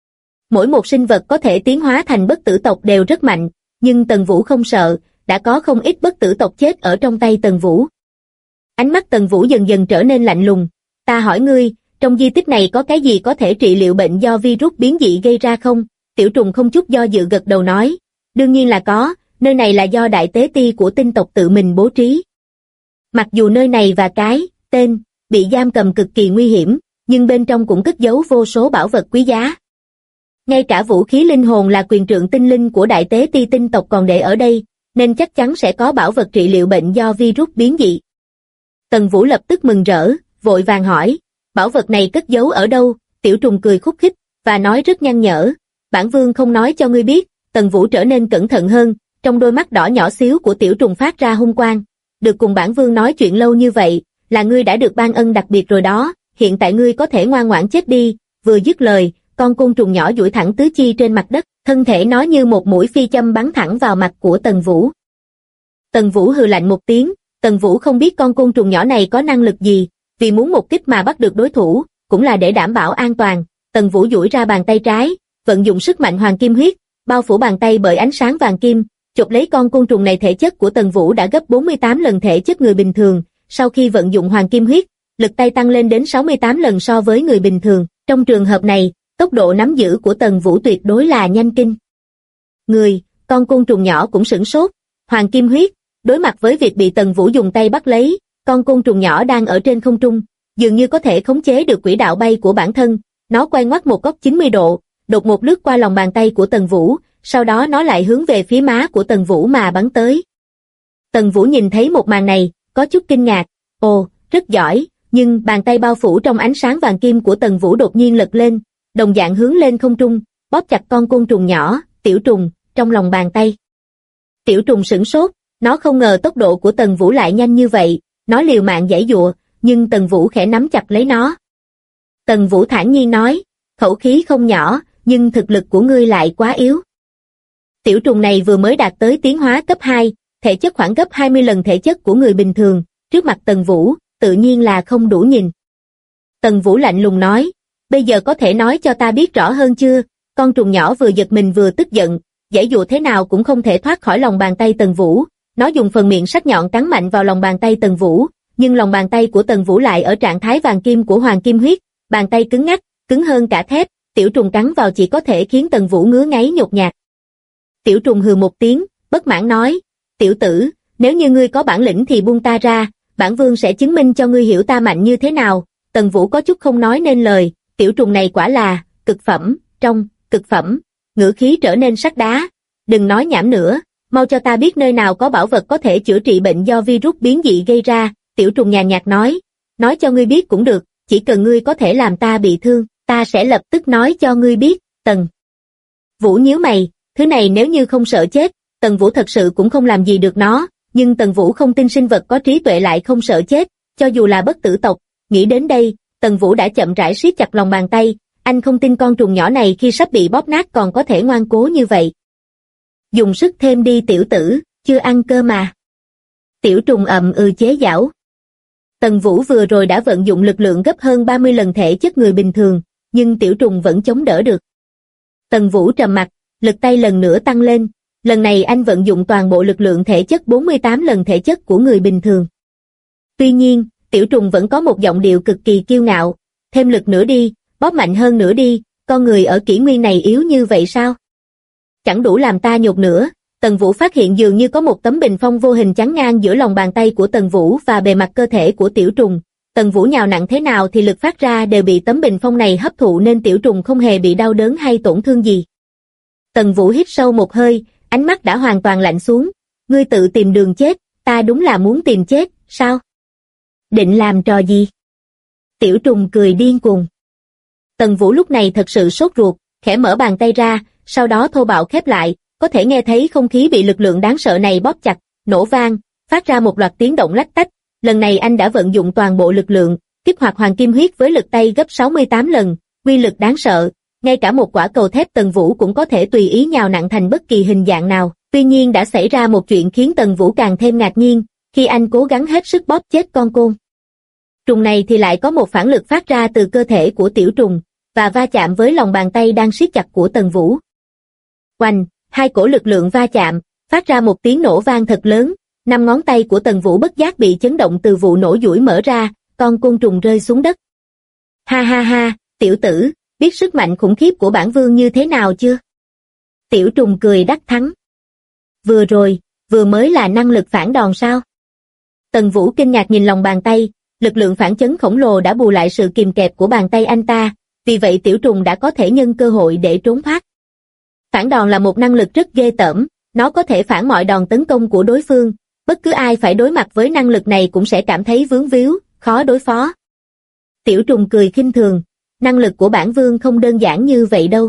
Speaker 2: Mỗi một sinh vật có thể tiến hóa thành bất tử tộc đều rất mạnh, nhưng Tần Vũ không sợ, đã có không ít bất tử tộc chết ở trong tay Tần Vũ. Ánh mắt Tần Vũ dần dần trở nên lạnh lùng, ta hỏi ngươi, trong di tích này có cái gì có thể trị liệu bệnh do virus biến dị gây ra không? Tiểu trùng không chút do dự gật đầu nói, đương nhiên là có, nơi này là do đại tế ti của tinh tộc tự mình bố trí. Mặc dù nơi này và cái tên bị giam cầm cực kỳ nguy hiểm, nhưng bên trong cũng cất giấu vô số bảo vật quý giá. Ngay cả vũ khí linh hồn là quyền trượng tinh linh của đại tế ti tinh tộc còn để ở đây, nên chắc chắn sẽ có bảo vật trị liệu bệnh do virus biến dị. Tần Vũ lập tức mừng rỡ, vội vàng hỏi, bảo vật này cất giấu ở đâu? Tiểu trùng cười khúc khích, và nói rất nhăn nhở, bản vương không nói cho ngươi biết. Tần Vũ trở nên cẩn thận hơn, trong đôi mắt đỏ nhỏ xíu của tiểu trùng phát ra hung quang. Được cùng bản vương nói chuyện lâu như vậy, là ngươi đã được ban ân đặc biệt rồi đó, hiện tại ngươi có thể ngoan ngoãn chết đi. Vừa dứt lời, con côn trùng nhỏ duỗi thẳng tứ chi trên mặt đất, thân thể nó như một mũi phi châm bắn thẳng vào mặt của Tần Vũ. Tần Vũ hừ lạnh một tiếng, Tần Vũ không biết con côn trùng nhỏ này có năng lực gì, vì muốn một kích mà bắt được đối thủ, cũng là để đảm bảo an toàn. Tần Vũ duỗi ra bàn tay trái, vận dụng sức mạnh hoàng kim huyết, bao phủ bàn tay bởi ánh sáng vàng kim, chộp lấy con côn trùng này. Thể chất của Tần Vũ đã gấp 48 lần thể chất người bình thường, sau khi vận dụng hoàng kim huyết, lực tay tăng lên đến 68 lần so với người bình thường. Trong trường hợp này, tốc độ nắm giữ của Tần Vũ tuyệt đối là nhanh kinh người. Con côn trùng nhỏ cũng sửng sốt, hoàng kim huyết, đối mặt với việc bị Tần Vũ dùng tay bắt lấy, con côn trùng nhỏ đang ở trên không trung, dường như có thể khống chế được quỹ đạo bay của bản thân, nó quay ngoắt một góc 90 độ, đột ngột lướt qua lòng bàn tay của Tần Vũ, sau đó nó lại hướng về phía má của Tần Vũ mà bắn tới. Tần Vũ nhìn thấy một màn này, có chút kinh ngạc, ồ, rất giỏi, nhưng bàn tay bao phủ trong ánh sáng vàng kim của Tần Vũ đột nhiên lật lên, đồng dạng hướng lên không trung, bóp chặt con côn trùng nhỏ, tiểu trùng, trong lòng bàn tay. Tiểu trùng sửng sốt, nó không ngờ tốc độ của Tần Vũ lại nhanh như vậy, nó liều mạng giãy giụa, nhưng Tần Vũ khẽ nắm chặt lấy nó. Tần Vũ thản nhiên nói, khẩu khí không nhỏ, nhưng thực lực của ngươi lại quá yếu. Tiểu trùng này vừa mới đạt tới tiến hóa cấp 2, thể chất khoảng gấp 20 lần thể chất của người bình thường, trước mặt Tần Vũ, tự nhiên là không đủ nhìn. Tần Vũ lạnh lùng nói, bây giờ có thể nói cho ta biết rõ hơn chưa? Con trùng nhỏ vừa giật mình vừa tức giận, giãy giụa thế nào cũng không thể thoát khỏi lòng bàn tay Tần Vũ. Nó dùng phần miệng sắc nhọn cắn mạnh vào lòng bàn tay Tần Vũ, nhưng lòng bàn tay của Tần Vũ lại ở trạng thái vàng kim của hoàng kim huyết, bàn tay cứng ngắc, cứng hơn cả thép. Tiểu trùng cắn vào chỉ có thể khiến Tần Vũ ngứa ngáy nhột nhạt. Tiểu trùng hừ một tiếng, bất mãn nói, tiểu tử, nếu như ngươi có bản lĩnh thì buông ta ra, bản vương sẽ chứng minh cho ngươi hiểu ta mạnh như thế nào. Tần Vũ có chút không nói nên lời, tiểu trùng này quả là cực phẩm, trong cực phẩm, ngữ khí trở nên sắt đá. Đừng nói nhảm nữa, mau cho ta biết nơi nào có bảo vật có thể chữa trị bệnh do virus biến dị gây ra. Tiểu trùng nhàn nhạt nói cho ngươi biết cũng được, chỉ cần ngươi có thể làm ta bị thương, ta sẽ lập tức nói cho ngươi biết. Tần Vũ nhíu mày, thứ này nếu như không sợ chết, Tần Vũ thật sự cũng không làm gì được nó, nhưng Tần Vũ không tin sinh vật có trí tuệ lại không sợ chết, cho dù là bất tử tộc. Nghĩ đến đây, Tần Vũ đã chậm rãi siết chặt lòng bàn tay, anh không tin con trùng nhỏ này khi sắp bị bóp nát còn có thể ngoan cố như vậy. Dùng sức thêm đi tiểu tử, chưa ăn cơ mà. Tiểu trùng chế giảo. Tần Vũ vừa rồi đã vận dụng lực lượng gấp hơn 30 lần thể chất người bình thường, nhưng tiểu trùng vẫn chống đỡ được. Tần Vũ trầm mặt, lực tay lần nữa tăng lên, lần này anh vận dụng toàn bộ lực lượng thể chất 48 lần thể chất của người bình thường. Tuy nhiên, Tiểu Trùng vẫn có một giọng điệu cực kỳ kiêu ngạo, thêm lực nữa đi, bóp mạnh hơn nữa đi, con người ở kỷ nguyên này yếu như vậy sao? Chẳng đủ làm ta nhột nữa. Tần Vũ phát hiện dường như có một tấm bình phong vô hình chắn ngang giữa lòng bàn tay của Tần Vũ và bề mặt cơ thể của Tiểu Trùng. Tần Vũ nhào nặng thế nào thì lực phát ra đều bị tấm bình phong này hấp thụ nên Tiểu Trùng không hề bị đau đớn hay tổn thương gì. Tần Vũ hít sâu một hơi, ánh mắt đã hoàn toàn lạnh xuống. Ngươi tự tìm đường chết, ta đúng là muốn tìm chết, sao? Định làm trò gì? Tiểu Trùng cười điên cuồng. Tần Vũ lúc này thật sự sốt ruột, khẽ mở bàn tay ra, sau đó thô bạo khép lại, có thể nghe thấy không khí bị lực lượng đáng sợ này bóp chặt, nổ vang, phát ra một loạt tiếng động lách tách. Lần này anh đã vận dụng toàn bộ lực lượng, kích hoạt hoàng kim huyết với lực tay gấp 68 lần, uy lực đáng sợ, ngay cả một quả cầu thép Tần Vũ cũng có thể tùy ý nhào nặn thành bất kỳ hình dạng nào. Tuy nhiên đã xảy ra một chuyện khiến Tần Vũ càng thêm ngạc nhiên, khi anh cố gắng hết sức bóp chết con côn trùng này thì lại có một phản lực phát ra từ cơ thể của Tiểu Trùng, và va chạm với lòng bàn tay đang siết chặt của Tần Vũ. Oanh, hai cổ lực lượng va chạm, phát ra một tiếng nổ vang thật lớn, 5 ngón tay của Tần Vũ bất giác bị chấn động từ vụ nổ duỗi mở ra, con côn trùng rơi xuống đất. Ha ha ha, tiểu tử, biết sức mạnh khủng khiếp của bản vương như thế nào chưa? Tiểu Trùng cười đắc thắng. Vừa rồi, vừa mới là năng lực phản đòn sao? Tần Vũ kinh ngạc nhìn lòng bàn tay, lực lượng phản chấn khổng lồ đã bù lại sự kìm kẹp của bàn tay anh ta, vì vậy Tiểu Trùng đã có thể nhân cơ hội để trốn thoát. Phản đòn là một năng lực rất ghê tởm, nó có thể phản mọi đòn tấn công của đối phương, bất cứ ai phải đối mặt với năng lực này cũng sẽ cảm thấy vướng víu, khó đối phó. Tiểu Trùng cười khinh thường, năng lực của bản vương không đơn giản như vậy đâu.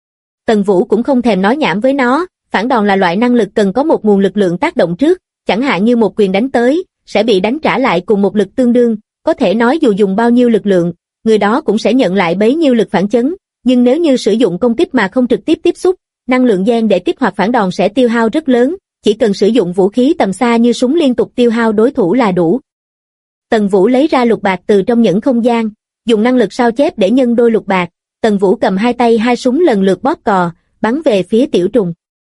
Speaker 2: Tần Vũ cũng không thèm nói nhảm với nó, phản đòn là loại năng lực cần có một nguồn lực lượng tác động trước, chẳng hạn như một quyền đánh tới, sẽ bị đánh trả lại cùng một lực tương đương, có thể nói dù dùng bao nhiêu lực lượng, người đó cũng sẽ nhận lại bấy nhiêu lực phản chấn, nhưng nếu như sử dụng công kích mà không trực tiếp tiếp xúc, năng lượng gen để kích hoạt phản đòn sẽ tiêu hao rất lớn, chỉ cần sử dụng vũ khí tầm xa như súng liên tục tiêu hao đối thủ là đủ. Tần Vũ lấy ra lục bạc từ trong nhẫn không gian, dùng năng lực sao chép để nhân đôi lục bạc, Tần Vũ cầm hai tay hai súng lần lượt bóp cò, bắn về phía Tiểu Trùng.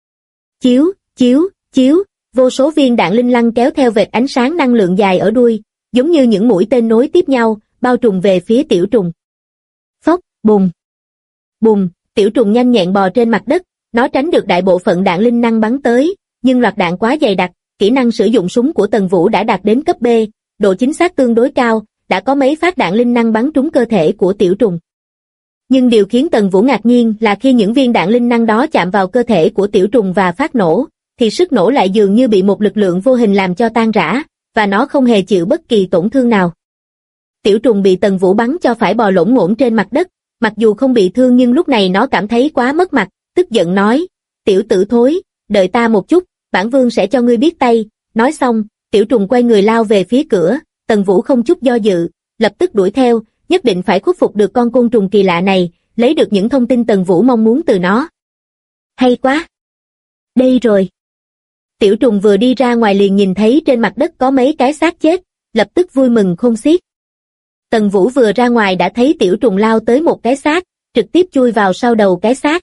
Speaker 2: Chiếu, chiếu, chiếu, vô số viên đạn linh lăng kéo theo vệt ánh sáng năng lượng dài ở đuôi, giống như những mũi tên nối tiếp nhau, bao trùm về phía Tiểu Trùng. Phốc, bùng. Bùng, Tiểu Trùng nhanh nhẹn bò trên mặt đất, nó tránh được đại bộ phận đạn linh năng bắn tới, nhưng loạt đạn quá dày đặc, kỹ năng sử dụng súng của Tần Vũ đã đạt đến cấp B, độ chính xác tương đối cao, đã có mấy phát đạn linh năng bắn trúng cơ thể của Tiểu Trùng. Nhưng điều khiến Tần Vũ ngạc nhiên là khi những viên đạn linh năng đó chạm vào cơ thể của Tiểu Trùng và phát nổ, thì sức nổ lại dường như bị một lực lượng vô hình làm cho tan rã, và nó không hề chịu bất kỳ tổn thương nào. Tiểu Trùng bị Tần Vũ bắn cho phải bò lổn ngổn trên mặt đất, mặc dù không bị thương nhưng lúc này nó cảm thấy quá mất mặt, tức giận nói, tiểu tử thối, đợi ta một chút, bản vương sẽ cho ngươi biết tay. Nói xong, Tiểu Trùng quay người lao về phía cửa, Tần Vũ không chút do dự, lập tức đuổi theo, nhất định phải khuất phục được con côn trùng kỳ lạ này, lấy được những thông tin Tần Vũ mong muốn từ nó. Hay quá! Đây rồi! Tiểu Trùng vừa đi ra ngoài liền nhìn thấy trên mặt đất có mấy cái xác chết, lập tức vui mừng khôn xiết. Tần Vũ vừa ra ngoài đã thấy Tiểu Trùng lao tới một cái xác, trực tiếp chui vào sau đầu cái xác.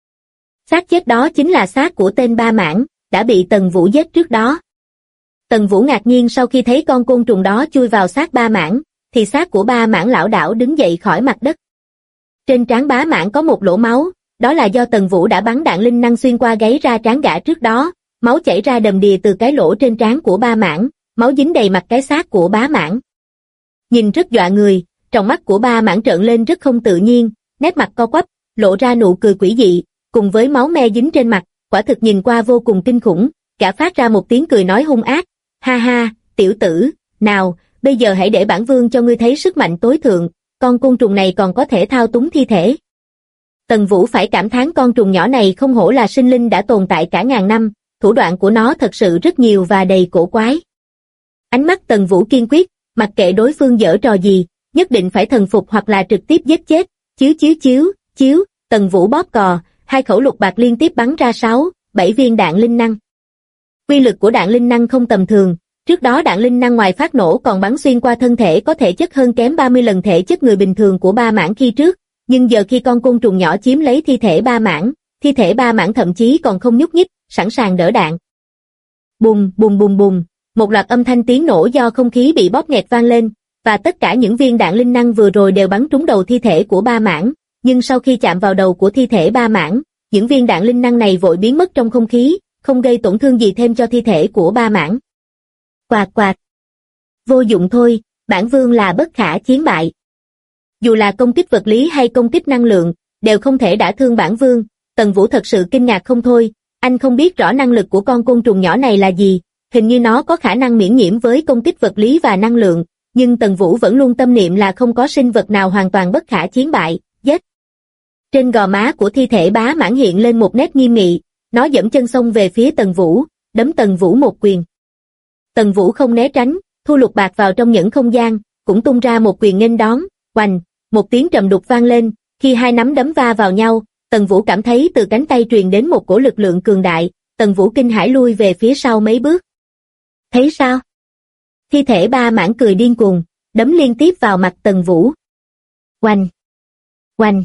Speaker 2: Xác chết đó chính là xác của tên Ba Mãng, đã bị Tần Vũ giết trước đó. Tần Vũ ngạc nhiên sau khi thấy con côn trùng đó chui vào xác Ba Mãng, thì xác của Ba Mãng lảo đảo đứng dậy khỏi mặt đất. Trên trán Bá Mãng có một lỗ máu, đó là do Tần Vũ đã bắn đạn linh năng xuyên qua gáy ra trán gã trước đó, máu chảy ra đầm đìa từ cái lỗ trên trán của Ba Mãng, máu dính đầy mặt cái xác của Bá Mãng. Nhìn rất dọa người, tròng mắt của Ba Mãng trợn lên rất không tự nhiên, nét mặt co quắp, lộ ra nụ cười quỷ dị, cùng với máu me dính trên mặt, quả thực nhìn qua vô cùng kinh khủng. Gã phát ra một tiếng cười nói hung ác, ha ha, tiểu tử, nào, bây giờ hãy để bản vương cho ngươi thấy sức mạnh tối thượng, con côn trùng này còn có thể thao túng thi thể. Tần Vũ phải cảm thán con trùng nhỏ này không hổ là sinh linh đã tồn tại cả ngàn năm, thủ đoạn của nó thật sự rất nhiều và đầy cổ quái. Ánh mắt Tần Vũ kiên quyết, mặc kệ đối phương giở trò gì, nhất định phải thần phục hoặc là trực tiếp giết chết. Chiếu chiếu chiếu, chiếu, Tần Vũ bóp cò, hai khẩu lục bạc liên tiếp bắn ra 6-7 viên đạn linh năng. Quy lực của đạn linh năng không tầm thường, trước đó đạn linh năng ngoài phát nổ còn bắn xuyên qua thân thể có thể chất hơn kém 30 lần thể chất người bình thường của Ba Mãng khi trước, nhưng giờ khi con côn trùng nhỏ chiếm lấy thi thể Ba Mãng thậm chí còn không nhúc nhích, sẵn sàng đỡ đạn. Bùng bùng bùng bùng, một loạt âm thanh tiếng nổ do không khí bị bóp nghẹt vang lên, và tất cả những viên đạn linh năng vừa rồi đều bắn trúng đầu thi thể của Ba Mãng, nhưng sau khi chạm vào đầu của thi thể Ba Mãng, những viên đạn linh năng này vội biến mất trong không khí, không gây tổn thương gì thêm cho thi thể của Ba Mãng. Quạt quạt. Vô dụng thôi, bản vương là bất khả chiến bại. Dù là công kích vật lý hay công kích năng lượng, đều không thể đả thương bản vương. Tần Vũ thật sự kinh ngạc không thôi, anh không biết rõ năng lực của con côn trùng nhỏ này là gì, hình như nó có khả năng miễn nhiễm với công kích vật lý và năng lượng, nhưng Tần Vũ vẫn luôn tâm niệm là không có sinh vật nào hoàn toàn bất khả chiến bại. Giết! Trên gò má của thi thể Bá Mãng hiện lên một nét nghiêm nghị, nó giẫm chân xông về phía Tần Vũ, đấm Tần Vũ một quyền. Tần Vũ không né tránh, thu lục bạc vào trong nhẫn không gian, cũng tung ra một quyền nghênh đón, oành, một tiếng trầm đục vang lên, khi hai nắm đấm va vào nhau, Tần Vũ cảm thấy từ cánh tay truyền đến một cổ lực lượng cường đại, Tần Vũ kinh hãi lui về phía sau mấy bước. Thấy sao? Thi thể Ba Mãng cười điên cuồng, đấm liên tiếp vào mặt Tần Vũ. Oành, oành,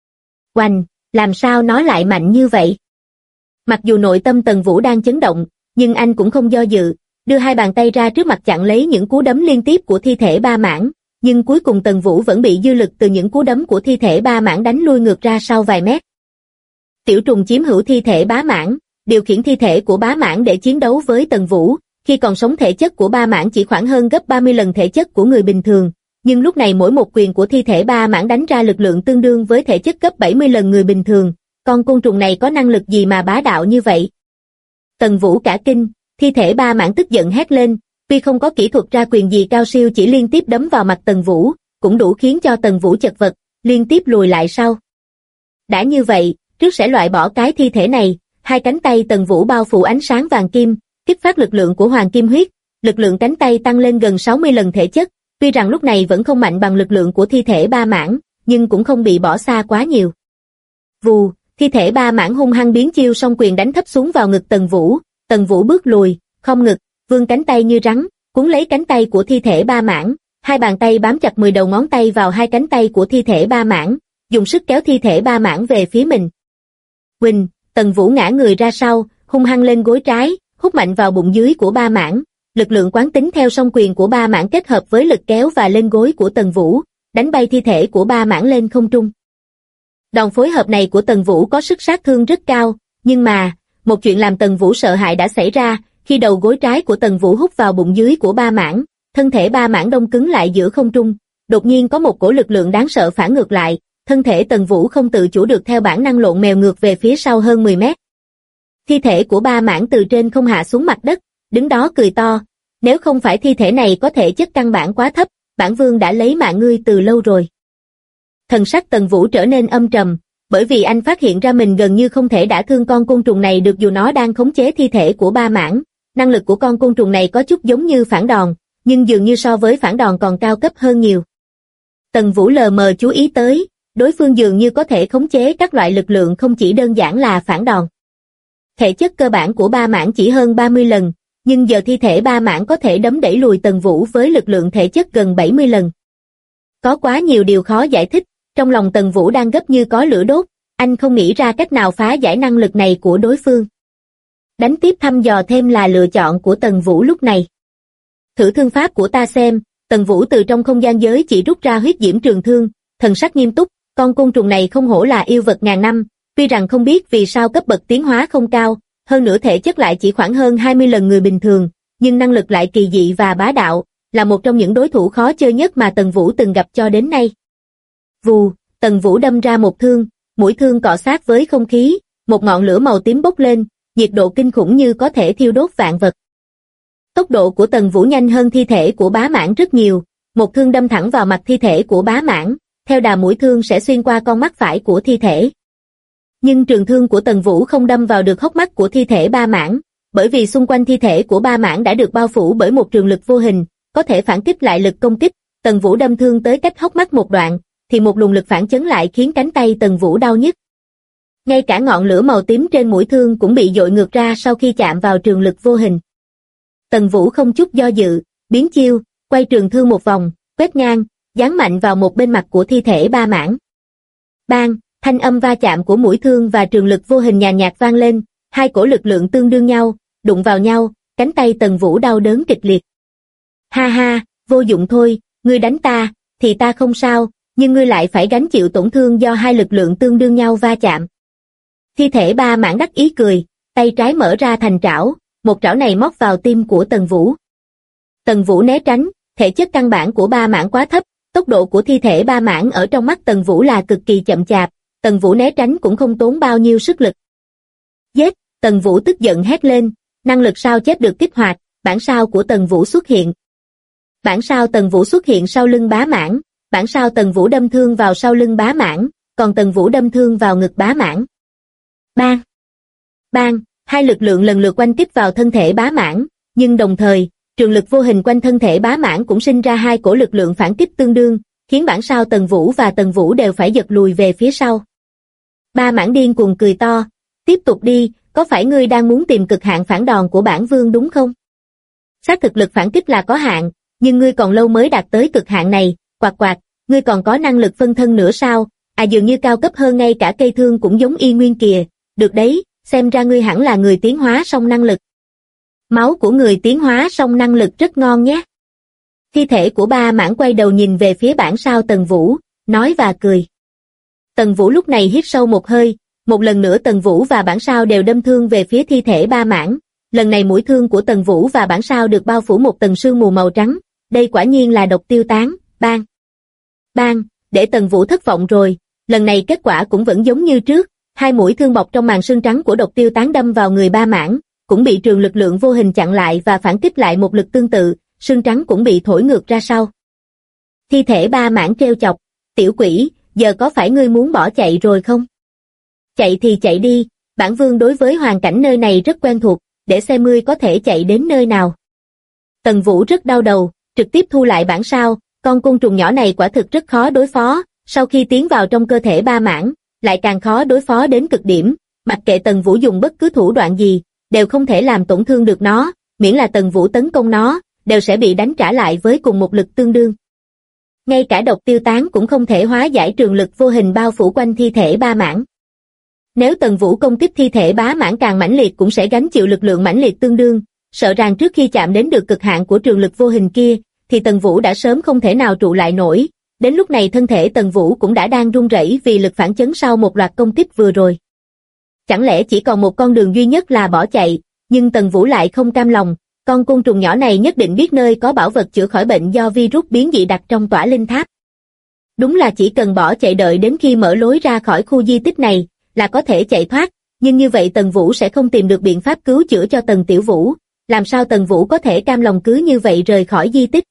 Speaker 2: oành, làm sao nó lại mạnh như vậy? Mặc dù nội tâm Tần Vũ đang chấn động, nhưng anh cũng không do dự, đưa hai bàn tay ra trước mặt chặn lấy những cú đấm liên tiếp của thi thể Ba Mãng, nhưng cuối cùng Tần Vũ vẫn bị dư lực từ những cú đấm của thi thể Ba Mãng đánh lui ngược ra sau vài mét. Tiểu trùng chiếm hữu thi thể Bá Mãng, điều khiển thi thể của Bá Mãng để chiến đấu với Tần Vũ, khi còn sống thể chất của Ba Mãng chỉ khoảng hơn gấp 30 lần thể chất của người bình thường, nhưng lúc này mỗi một quyền của thi thể Ba Mãng đánh ra lực lượng tương đương với thể chất gấp 70 lần người bình thường, con côn trùng này có năng lực gì mà bá đạo như vậy? Tần Vũ cả kinh, thi thể Ba Mãng tức giận hét lên, tuy không có kỹ thuật ra quyền gì cao siêu chỉ liên tiếp đấm vào mặt Tần Vũ, cũng đủ khiến cho Tần Vũ chật vật, liên tiếp lùi lại sau. Đã như vậy, trước sẽ loại bỏ cái thi thể này, hai cánh tay Tần Vũ bao phủ ánh sáng vàng kim, kích phát lực lượng của Hoàng Kim Huyết, lực lượng cánh tay tăng lên gần 60 lần thể chất, tuy rằng lúc này vẫn không mạnh bằng lực lượng của thi thể Ba Mãng, nhưng cũng không bị bỏ xa quá nhiều. Vù, thi thể Ba Mãng hung hăng biến chiêu song quyền đánh thấp xuống vào ngực Tần Vũ bước lùi, khom ngực, vươn cánh tay như rắn, cuốn lấy cánh tay của thi thể Ba Mãng, hai bàn tay bám chặt 10 đầu ngón tay vào hai cánh tay của thi thể Ba Mãng, dùng sức kéo thi thể Ba Mãng về phía mình. Huỳnh, Tần Vũ ngã người ra sau, hung hăng lên gối trái, hút mạnh vào bụng dưới của Ba Mãng, lực lượng quán tính theo song quyền của Ba Mãng kết hợp với lực kéo và lên gối của Tần Vũ, đánh bay thi thể của Ba Mãng lên không trung. Đòn phối hợp này của Tần Vũ có sức sát thương rất cao, nhưng mà, một chuyện làm Tần Vũ sợ hãi đã xảy ra, khi đầu gối trái của Tần Vũ hút vào bụng dưới của Ba Mãng, thân thể Ba Mãng đông cứng lại giữa không trung, đột nhiên có một cổ lực lượng đáng sợ phản ngược lại, thân thể Tần Vũ không tự chủ được theo bản năng lộn mèo ngược về phía sau hơn 10 mét. Thi thể của Ba Mãng từ trên không hạ xuống mặt đất, đứng đó cười to, nếu không phải thi thể này có thể chất căn bản quá thấp, bản vương đã lấy mạng ngươi từ lâu rồi. Thần sắc Tần Vũ trở nên âm trầm, bởi vì anh phát hiện ra mình gần như không thể đả thương con côn trùng này được dù nó đang khống chế thi thể của Ba Mãng. Năng lực của con côn trùng này có chút giống như phản đòn, nhưng dường như so với phản đòn còn cao cấp hơn nhiều. Tần Vũ lờ mờ chú ý tới, đối phương dường như có thể khống chế các loại lực lượng không chỉ đơn giản là phản đòn. Thể chất cơ bản của Ba Mãng chỉ hơn 30 lần, nhưng giờ thi thể Ba Mãng có thể đấm đẩy lùi Tần Vũ với lực lượng thể chất gần 70 lần. Có quá nhiều điều khó giải thích, trong lòng Tần Vũ đang gấp như có lửa đốt, anh không nghĩ ra cách nào phá giải năng lực này của đối phương. Đánh tiếp thăm dò thêm là lựa chọn của Tần Vũ lúc này. Thử thương pháp của ta xem, Tần Vũ từ trong không gian giới chỉ rút ra huyết diễm trường thương, thần sắc nghiêm túc, con côn trùng này không hổ là yêu vật ngàn năm, tuy rằng không biết vì sao cấp bậc tiến hóa không cao, hơn nữa thể chất lại chỉ khoảng hơn 20 lần người bình thường, nhưng năng lực lại kỳ dị và bá đạo, là một trong những đối thủ khó chơi nhất mà Tần Vũ từng gặp cho đến nay. Vù, Tần Vũ đâm ra một thương, mũi thương cọ sát với không khí, một ngọn lửa màu tím bốc lên, nhiệt độ kinh khủng như có thể thiêu đốt vạn vật. Tốc độ của Tần Vũ nhanh hơn thi thể của Bá Mãng rất nhiều, một thương đâm thẳng vào mặt thi thể của Bá Mãng, theo đà mũi thương sẽ xuyên qua con mắt phải của thi thể. Nhưng trường thương của Tần Vũ không đâm vào được hốc mắt của thi thể Ba Mãng, bởi vì xung quanh thi thể của Ba Mãng đã được bao phủ bởi một trường lực vô hình, có thể phản kích lại lực công kích. Tần Vũ đâm thương tới cách hốc mắt một đoạn, thì một luồng lực phản chấn lại khiến cánh tay Tần Vũ đau nhức. Ngay cả ngọn lửa màu tím trên mũi thương cũng bị dội ngược ra sau khi chạm vào trường lực vô hình. Tần Vũ không chút do dự, biến chiêu, quay trường thương một vòng, quét ngang, giáng mạnh vào một bên mặt của thi thể Ba Mãng. Bang, thanh âm va chạm của mũi thương và trường lực vô hình nhàn nhạt vang lên, hai cổ lực lượng tương đương nhau, đụng vào nhau, cánh tay Tần Vũ đau đớn kịch liệt. Ha ha, vô dụng thôi, ngươi đánh ta, thì ta không sao, nhưng ngươi lại phải gánh chịu tổn thương do hai lực lượng tương đương nhau va chạm. Thi thể Ba Mãng đắc ý cười, tay trái mở ra thành trảo, một trảo này móc vào tim của Tần Vũ. Tần Vũ né tránh, thể chất căn bản của Ba Mãng quá thấp, tốc độ của thi thể Ba Mãng ở trong mắt Tần Vũ là cực kỳ chậm chạp, Tần Vũ né tránh cũng không tốn bao nhiêu sức lực. Giết, Tần Vũ tức giận hét lên, năng lực sao chép được kích hoạt, bản sao của Tần Vũ xuất hiện. Bản sao Tần Vũ xuất hiện sau lưng Bá Mãng, bản sao Tần Vũ đâm thương vào sau lưng Bá Mãng, còn Tần Vũ đâm thương vào ngực Bá Mãng. Bang! Bang! Hai lực lượng lần lượt oanh kích vào thân thể Bá Mãng, nhưng đồng thời, trường lực vô hình quanh thân thể Bá Mãng cũng sinh ra hai cổ lực lượng phản kích tương đương, khiến bản sao Tần Vũ và Tần Vũ đều phải giật lùi về phía sau. Ba Mãng điên cuồng cười to, tiếp tục đi, có phải ngươi đang muốn tìm cực hạn phản đòn của bản vương đúng không? Xác thực lực phản kích là có hạn, nhưng ngươi còn lâu mới đạt tới cực hạn này, quạt quạt, ngươi còn có năng lực phân thân nữa sao? À, dường như cao cấp hơn, ngay cả cây thương cũng giống y nguyên kìa, được đấy, xem ra ngươi hẳn là người tiến hóa song năng lực. Máu của người tiến hóa song năng lực rất ngon nhé. Thi thể của Ba Mãng quay đầu nhìn về phía bản sao Tần Vũ, nói và cười. Tần Vũ lúc này hít sâu một hơi, một lần nữa Tần Vũ và bản sao đều đâm thương về phía thi thể Ba Mãng. Lần này mũi thương của Tần Vũ và bản sao được bao phủ một tầng sương mù màu trắng, đây quả nhiên là độc tiêu tán. Bang! Bang! Để Tần Vũ thất vọng rồi, lần này kết quả cũng vẫn giống như trước, hai mũi thương bọc trong màn sương trắng của độc tiêu tán đâm vào người Ba Mãng, cũng bị trường lực lượng vô hình chặn lại và phản kích lại một lực tương tự, sương trắng cũng bị thổi ngược ra sau. Thi thể Ba Mãng trêu chọc, tiểu quỷ, giờ có phải ngươi muốn bỏ chạy rồi không? Chạy thì chạy đi, bản vương đối với hoàn cảnh nơi này rất quen thuộc, để xem ngươi có thể chạy đến nơi nào. Tần Vũ rất đau đầu, trực tiếp thu lại bản sao, con côn trùng nhỏ này quả thực rất khó đối phó, sau khi tiến vào trong cơ thể Ba Mãng, lại càng khó đối phó đến cực điểm, mặc kệ Tần Vũ dùng bất cứ thủ đoạn gì, đều không thể làm tổn thương được nó, miễn là Tần Vũ tấn công nó, đều sẽ bị đánh trả lại với cùng một lực tương đương. Ngay cả độc tiêu tán cũng không thể hóa giải trường lực vô hình bao phủ quanh thi thể Ba Mãng. Nếu Tần Vũ công kích thi thể Bá Mãng càng mãnh liệt cũng sẽ gánh chịu lực lượng mãnh liệt tương đương, sợ rằng trước khi chạm đến được cực hạn của trường lực vô hình kia, thì Tần Vũ đã sớm không thể nào trụ lại nổi, đến lúc này thân thể Tần Vũ cũng đã đang run rẩy vì lực phản chấn sau một loạt công kích vừa rồi. Chẳng lẽ chỉ còn một con đường duy nhất là bỏ chạy, nhưng Tần Vũ lại không cam lòng, con côn trùng nhỏ này nhất định biết nơi có bảo vật chữa khỏi bệnh do virus biến dị đặt trong tỏa linh tháp. Đúng là chỉ cần bỏ chạy đợi đến khi mở lối ra khỏi khu di tích này, là có thể chạy thoát, nhưng như vậy Tần Vũ sẽ không tìm được biện pháp cứu chữa cho Tần Tiểu Vũ, làm sao Tần Vũ có thể cam lòng cứ như vậy rời khỏi di tích.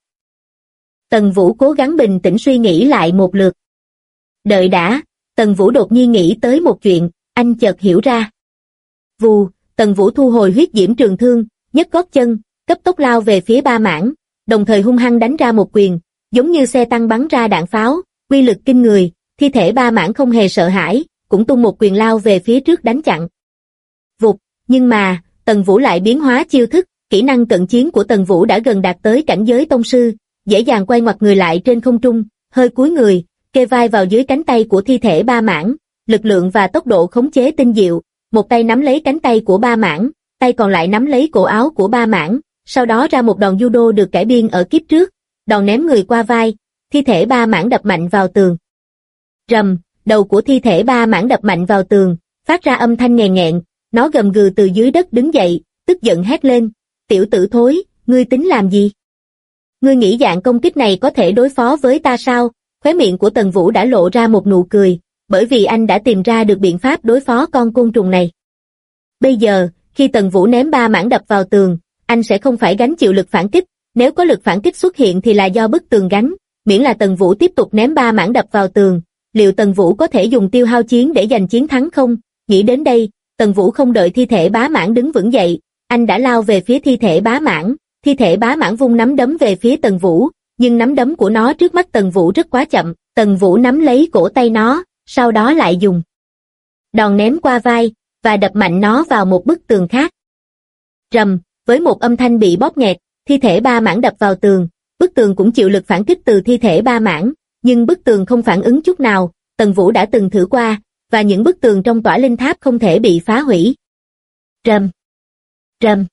Speaker 2: Tần Vũ cố gắng bình tĩnh suy nghĩ lại một lượt. Đợi đã, Tần Vũ đột nhiên nghĩ tới một chuyện, anh chợt hiểu ra. Vù, Tần Vũ thu hồi huyết diễm trường thương, nhấc gót chân, cấp tốc lao về phía Ba Mãng, đồng thời hung hăng đánh ra một quyền, giống như xe tăng bắn ra đạn pháo, uy lực kinh người, thi thể Ba Mãng không hề sợ hãi, cũng tung một quyền lao về phía trước đánh chặn. Vụt, nhưng mà, Tần Vũ lại biến hóa chiêu thức, kỹ năng cận chiến của Tần Vũ đã gần đạt tới cảnh giới tông sư, dễ dàng quay ngoặt người lại trên không trung, hơi cúi người, kê vai vào dưới cánh tay của thi thể Ba Mãng, lực lượng và tốc độ khống chế tinh diệu, một tay nắm lấy cánh tay của Ba Mãng, tay còn lại nắm lấy cổ áo của Ba Mãng, sau đó ra một đòn judo được cải biên ở kiếp trước, đòn ném người qua vai, thi thể Ba Mãng đập mạnh vào tường. Rầm, đầu của thi thể Ba Mãng đập mạnh vào tường, phát ra âm thanh nghèn nghẹn, nó gầm gừ từ dưới đất đứng dậy, tức giận hét lên, tiểu tử thối, ngươi tính làm gì? Ngươi nghĩ dạng công kích này có thể đối phó với ta sao? Khóe miệng của Tần Vũ đã lộ ra một nụ cười, bởi vì anh đã tìm ra được biện pháp đối phó con côn trùng này. Bây giờ, khi Tần Vũ ném Ba Mãng đập vào tường, anh sẽ không phải gánh chịu lực phản kích, nếu có lực phản kích xuất hiện thì là do bức tường gánh, miễn là Tần Vũ tiếp tục ném Ba Mãng đập vào tường, liệu Tần Vũ có thể dùng tiêu hao chiến để giành chiến thắng không? Nghĩ đến đây, Tần Vũ không đợi thi thể Bá Mãng đứng vững dậy, anh đã lao về phía thi thể Bá Mãng, thi thể Bá Mãng vung nắm đấm về phía Tần Vũ, nhưng nắm đấm của nó trước mắt Tần Vũ rất quá chậm, Tần Vũ nắm lấy cổ tay nó, sau đó lại dùng đòn ném qua vai, và đập mạnh nó vào một bức tường khác. Rầm, với một âm thanh bị bóp nghẹt, thi thể Ba Mãng đập vào tường, bức tường cũng chịu lực phản kích từ thi thể Ba Mãng, nhưng bức tường không phản ứng chút nào, Tần Vũ đã từng thử qua, và những bức tường trong tỏa linh tháp không thể bị phá hủy. Rầm, rầm,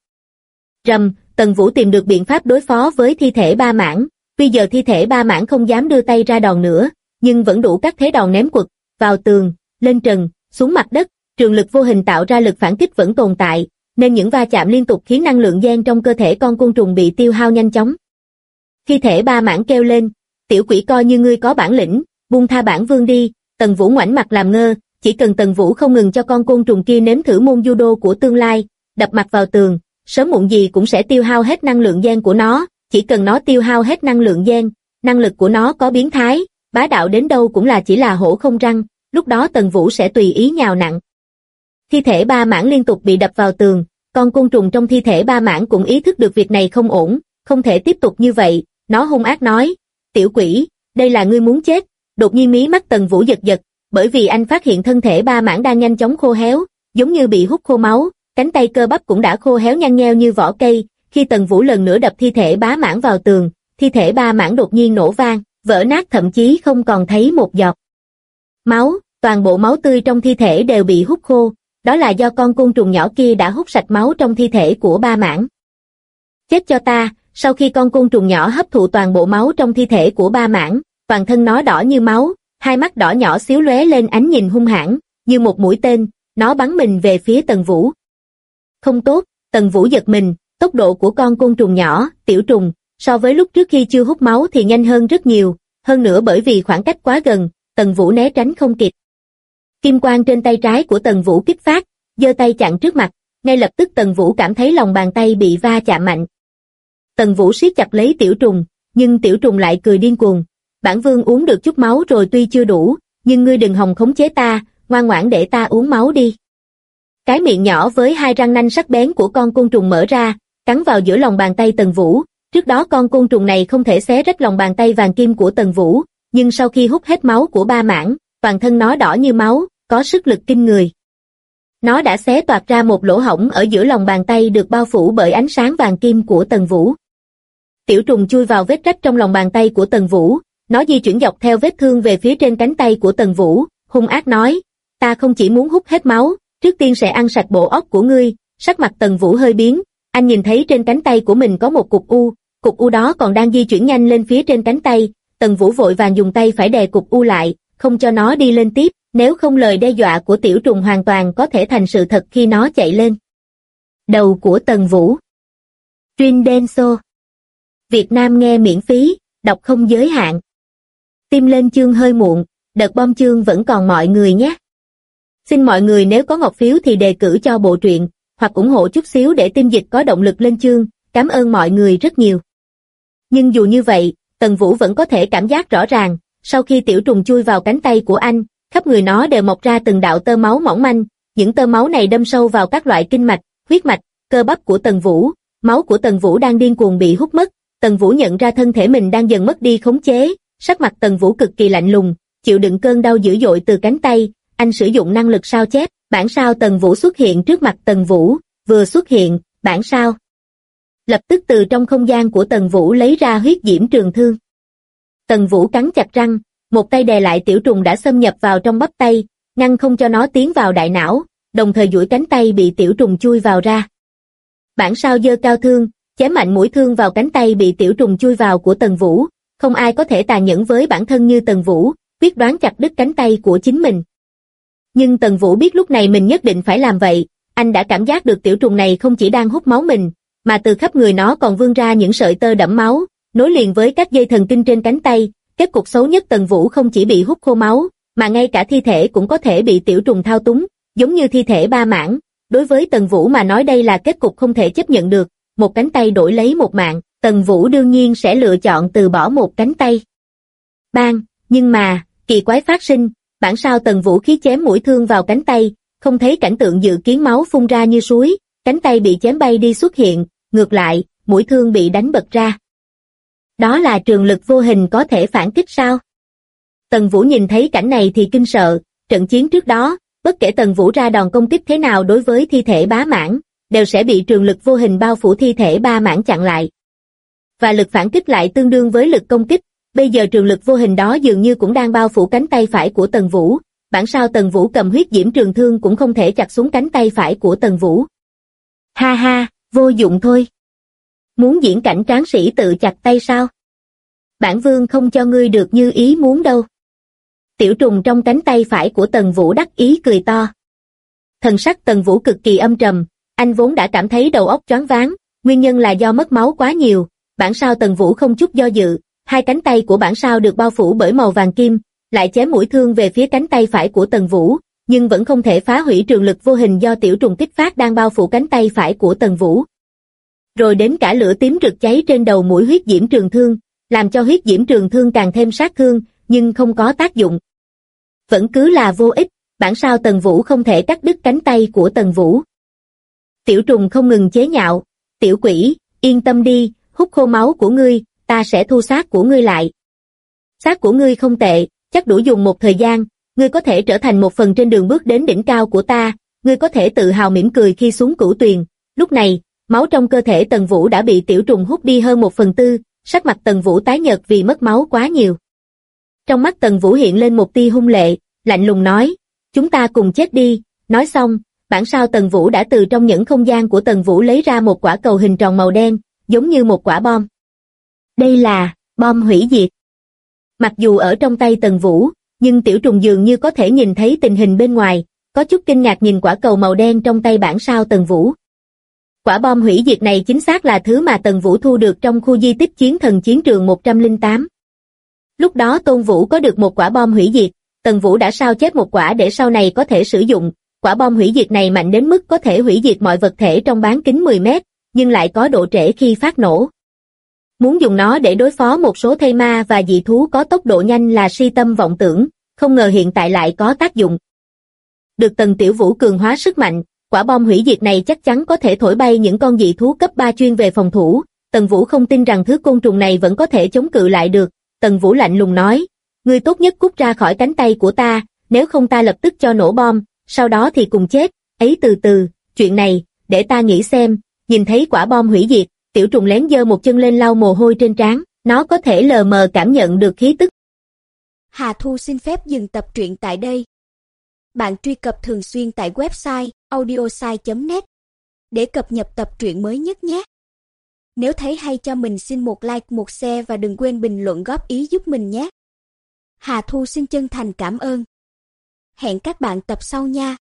Speaker 2: rầm, Tần Vũ tìm được biện pháp đối phó với thi thể ba mãng. Bây giờ thi thể ba mãng không dám đưa tay ra đòn nữa, nhưng vẫn đủ các thế đòn ném quật, vào tường, lên trần, xuống mặt đất. Trường lực vô hình tạo ra lực phản kích vẫn tồn tại, nên những va chạm liên tục khiến năng lượng gen trong cơ thể con côn trùng bị tiêu hao nhanh chóng. Thi thể ba mãng kêu lên, tiểu quỷ coi như ngươi có bản lĩnh, buông tha bản vương đi. Tần Vũ ngoảnh mặt làm ngơ, chỉ cần Tần Vũ không ngừng cho con côn trùng kia nếm thử môn judo của tương lai, đập mặt vào tường, sớm muộn gì cũng sẽ tiêu hao hết năng lượng gen của nó. Chỉ cần nó tiêu hao hết năng lượng gen, năng lực của nó có biến thái, bá đạo đến đâu cũng chỉ là hổ không răng, lúc đó Tần Vũ sẽ tùy ý nhào nặn. Thi thể ba mãng liên tục bị đập vào tường, con côn trùng trong thi thể ba mãng cũng ý thức được việc này không ổn, không thể tiếp tục như vậy, nó hung ác nói, tiểu quỷ, đây là ngươi muốn chết. Đột nhiên mí mắt Tần Vũ giật giật, bởi vì anh phát hiện thân thể ba mãng đang nhanh chóng khô héo, giống như bị hút khô máu, cánh tay cơ bắp cũng đã khô héo nhăn nheo như vỏ cây. Khi Tần Vũ lần nữa đập thi thể bá mãng vào tường, thi thể ba mãng đột nhiên nổ vang, vỡ nát, thậm chí không còn thấy một giọt máu, toàn bộ máu tươi trong thi thể đều bị hút khô, đó là do con côn trùng nhỏ kia đã hút sạch máu trong thi thể của ba mãng. Chết cho ta! Sau khi con côn trùng nhỏ hấp thụ toàn bộ máu trong thi thể của ba mãng, toàn thân nó đỏ như máu, hai mắt đỏ nhỏ xíu lóe lên ánh nhìn hung hãn, như một mũi tên, nó bắn mình về phía Tần Vũ. Không tốt, Tần Vũ giật mình, tốc độ của con côn trùng nhỏ, tiểu trùng, so với lúc trước khi chưa hút máu thì nhanh hơn rất nhiều, hơn nữa bởi vì khoảng cách quá gần, Tần Vũ né tránh không kịp. Kim quang trên tay trái của Tần Vũ kích phát, giơ tay chặn trước mặt, ngay lập tức Tần Vũ cảm thấy lòng bàn tay bị va chạm mạnh. Tần Vũ siết chặt lấy tiểu trùng, nhưng tiểu trùng lại cười điên cuồng. Bản vương uống được chút máu rồi tuy chưa đủ, nhưng ngươi đừng hòng khống chế ta, ngoan ngoãn để ta uống máu đi. Cái miệng nhỏ với hai răng nanh sắc bén của con côn trùng mở ra, cắn vào giữa lòng bàn tay Tần Vũ. Trước đó con côn trùng này không thể xé rách lòng bàn tay vàng kim của Tần Vũ, nhưng sau khi hút hết máu của ba mãng, toàn thân nó đỏ như máu, có sức lực kinh người. Nó đã xé toạc ra một lỗ hổng ở giữa lòng bàn tay được bao phủ bởi ánh sáng vàng kim của Tần Vũ. Tiểu trùng chui vào vết rách trong lòng bàn tay của Tần Vũ, nó di chuyển dọc theo vết thương về phía trên cánh tay của Tần Vũ, hung ác nói, ta không chỉ muốn hút hết máu, trước tiên sẽ ăn sạch bộ óc của ngươi. Sắc mặt Tần Vũ hơi biến, anh nhìn thấy trên cánh tay của mình có một cục u đó còn đang di chuyển nhanh lên phía trên cánh tay. Tần Vũ vội vàng dùng tay phải đè cục u lại, không cho nó đi lên tiếp, nếu không lời đe dọa của tiểu trùng hoàn toàn có thể thành sự thật khi nó chạy lên. Đầu của Tần Vũ. Truyền Denso. Việt Nam nghe miễn phí, đọc không giới hạn. Tim lên chương hơi muộn, đợt bom chương vẫn còn mọi người nhé. Xin mọi người nếu có ngọc phiếu thì đề cử cho bộ truyện, hoặc ủng hộ chút xíu để team dịch có động lực lên chương, cảm ơn mọi người rất nhiều. Nhưng dù như vậy, Tần Vũ vẫn có thể cảm giác rõ ràng, sau khi tiểu trùng chui vào cánh tay của anh, khắp người nó đều mọc ra từng đạo tơ máu mỏng manh, những tơ máu này đâm sâu vào các loại kinh mạch, huyết mạch, cơ bắp của Tần Vũ, máu của Tần Vũ đang điên cuồng bị hút mất. Tần Vũ nhận ra thân thể mình đang dần mất đi khống chế, sắc mặt Tần Vũ cực kỳ lạnh lùng, chịu đựng cơn đau dữ dội từ cánh tay, anh sử dụng năng lực sao chép, bản sao Tần Vũ xuất hiện trước mặt Tần Vũ, vừa xuất hiện, bản sao lập tức từ trong không gian của Tần Vũ lấy ra huyết diễm trường thương. Tần Vũ cắn chặt răng, một tay đè lại tiểu trùng đã xâm nhập vào trong bắp tay, ngăn không cho nó tiến vào đại não, đồng thời duỗi cánh tay bị tiểu trùng chui vào ra. Bản sao giơ cao thương, chém mạnh mũi thương vào cánh tay bị tiểu trùng chui vào của Tần Vũ, không ai có thể tàn nhẫn với bản thân như Tần Vũ, quyết đoán chặt đứt cánh tay của chính mình. Nhưng Tần Vũ biết lúc này mình nhất định phải làm vậy, anh đã cảm giác được tiểu trùng này không chỉ đang hút máu mình, mà từ khắp người nó còn vươn ra những sợi tơ đẫm máu, nối liền với các dây thần kinh trên cánh tay. Kết cục xấu nhất Tần Vũ không chỉ bị hút khô máu, mà ngay cả thi thể cũng có thể bị tiểu trùng thao túng, giống như thi thể ba mãng. Đối với Tần Vũ mà nói đây là kết cục không thể chấp nhận được, một cánh tay đổi lấy một mạng, Tần Vũ đương nhiên sẽ lựa chọn từ bỏ một cánh tay. Bang, nhưng mà, kỳ quái phát sinh, bản sao Tần Vũ khí chém mũi thương vào cánh tay, không thấy cảnh tượng dự kiến máu phun ra như suối, cánh tay bị chém bay đi xuất hiện, ngược lại, mũi thương bị đánh bật ra. Đó là trường lực vô hình có thể phản kích sao? Tần Vũ nhìn thấy cảnh này thì kinh sợ, trận chiến trước đó, bất kể Tần Vũ ra đòn công kích thế nào đối với thi thể bá mãng, đều sẽ bị trường lực vô hình bao phủ thi thể ba mãng chặn lại. Và lực phản kích lại tương đương với lực công kích, bây giờ trường lực vô hình đó dường như cũng đang bao phủ cánh tay phải của Tần Vũ, bản sao Tần Vũ cầm huyết diễm trường thương cũng không thể chặt xuống cánh tay phải của Tần Vũ. Ha ha, vô dụng thôi. Muốn diễn cảnh tráng sĩ tự chặt tay sao? Bản vương không cho ngươi được như ý muốn đâu. Tiểu trùng trong cánh tay phải của Tần Vũ đắc ý cười to. Thần sắc Tần Vũ cực kỳ âm trầm, anh vốn đã cảm thấy đầu óc choáng váng, nguyên nhân là do mất máu quá nhiều. Bản sao Tần Vũ không chút do dự, hai cánh tay của bản sao được bao phủ bởi màu vàng kim, lại chém mũi thương về phía cánh tay phải của Tần Vũ, nhưng vẫn không thể phá hủy trường lực vô hình do tiểu trùng kích phát đang bao phủ cánh tay phải của Tần Vũ. Rồi đến cả lửa tím rực cháy trên đầu mũi huyết diễm trường thương, làm cho huyết diễm trường thương càng thêm sát thương, nhưng không có tác dụng. Vẫn cứ là vô ích, bản sao Tần Vũ không thể cắt đứt cánh tay của Tần Vũ. Tiểu trùng không ngừng chế nhạo, tiểu quỷ, yên tâm đi, hút khô máu của ngươi, ta sẽ thu xác của ngươi lại. Xác của ngươi không tệ, chắc đủ dùng một thời gian, ngươi có thể trở thành một phần trên đường bước đến đỉnh cao của ta, ngươi có thể tự hào mỉm cười khi xuống cửu tuyền. Lúc này, máu trong cơ thể Tần Vũ đã bị tiểu trùng hút đi hơn 1/4, sắc mặt Tần Vũ tái nhợt vì mất máu quá nhiều. Trong mắt Tần Vũ hiện lên một tia hung lệ, lạnh lùng nói, chúng ta cùng chết đi. Nói xong, bản sao Tần Vũ đã từ trong những không gian của Tần Vũ lấy ra một quả cầu hình tròn màu đen, giống như một quả bom. Đây là bom hủy diệt. Mặc dù ở trong tay Tần Vũ, nhưng tiểu trùng dường như có thể nhìn thấy tình hình bên ngoài, có chút kinh ngạc nhìn quả cầu màu đen trong tay bản sao Tần Vũ. Quả bom hủy diệt này chính xác là thứ mà Tần Vũ thu được trong khu di tích chiến thần chiến trường 108. Lúc đó Tôn Vũ có được một quả bom hủy diệt, Tần Vũ đã sao chép một quả để sau này có thể sử dụng. Quả bom hủy diệt này mạnh đến mức có thể hủy diệt mọi vật thể trong bán kính 10 mét, nhưng lại có độ trễ khi phát nổ. Muốn dùng nó để đối phó một số thây ma và dị thú có tốc độ nhanh là si tâm vọng tưởng, không ngờ hiện tại lại có tác dụng. Được Tần Tiểu Vũ cường hóa sức mạnh, quả bom hủy diệt này chắc chắn có thể thổi bay những con dị thú cấp 3 chuyên về phòng thủ. Tần Vũ không tin rằng thứ côn trùng này vẫn có thể chống cự lại được. Tần Vũ lạnh lùng nói, ngươi tốt nhất cút ra khỏi cánh tay của ta, nếu không ta lập tức cho nổ bom, sau đó thì cùng chết. Ấy từ từ, chuyện này, để ta nghĩ xem. Nhìn thấy quả bom hủy diệt, tiểu trùng lén giơ một chân lên lau mồ hôi trên trán, nó có thể lờ mờ cảm nhận được khí tức.
Speaker 3: Hà Thu xin phép dừng tập truyện tại đây. Bạn truy cập thường xuyên tại website audiosai.net để cập nhật tập truyện mới nhất nhé. Nếu thấy hay cho mình xin một like, một share và đừng quên bình luận góp ý giúp mình nhé. Hà Thu xin chân thành cảm ơn. Hẹn các bạn tập sau nha.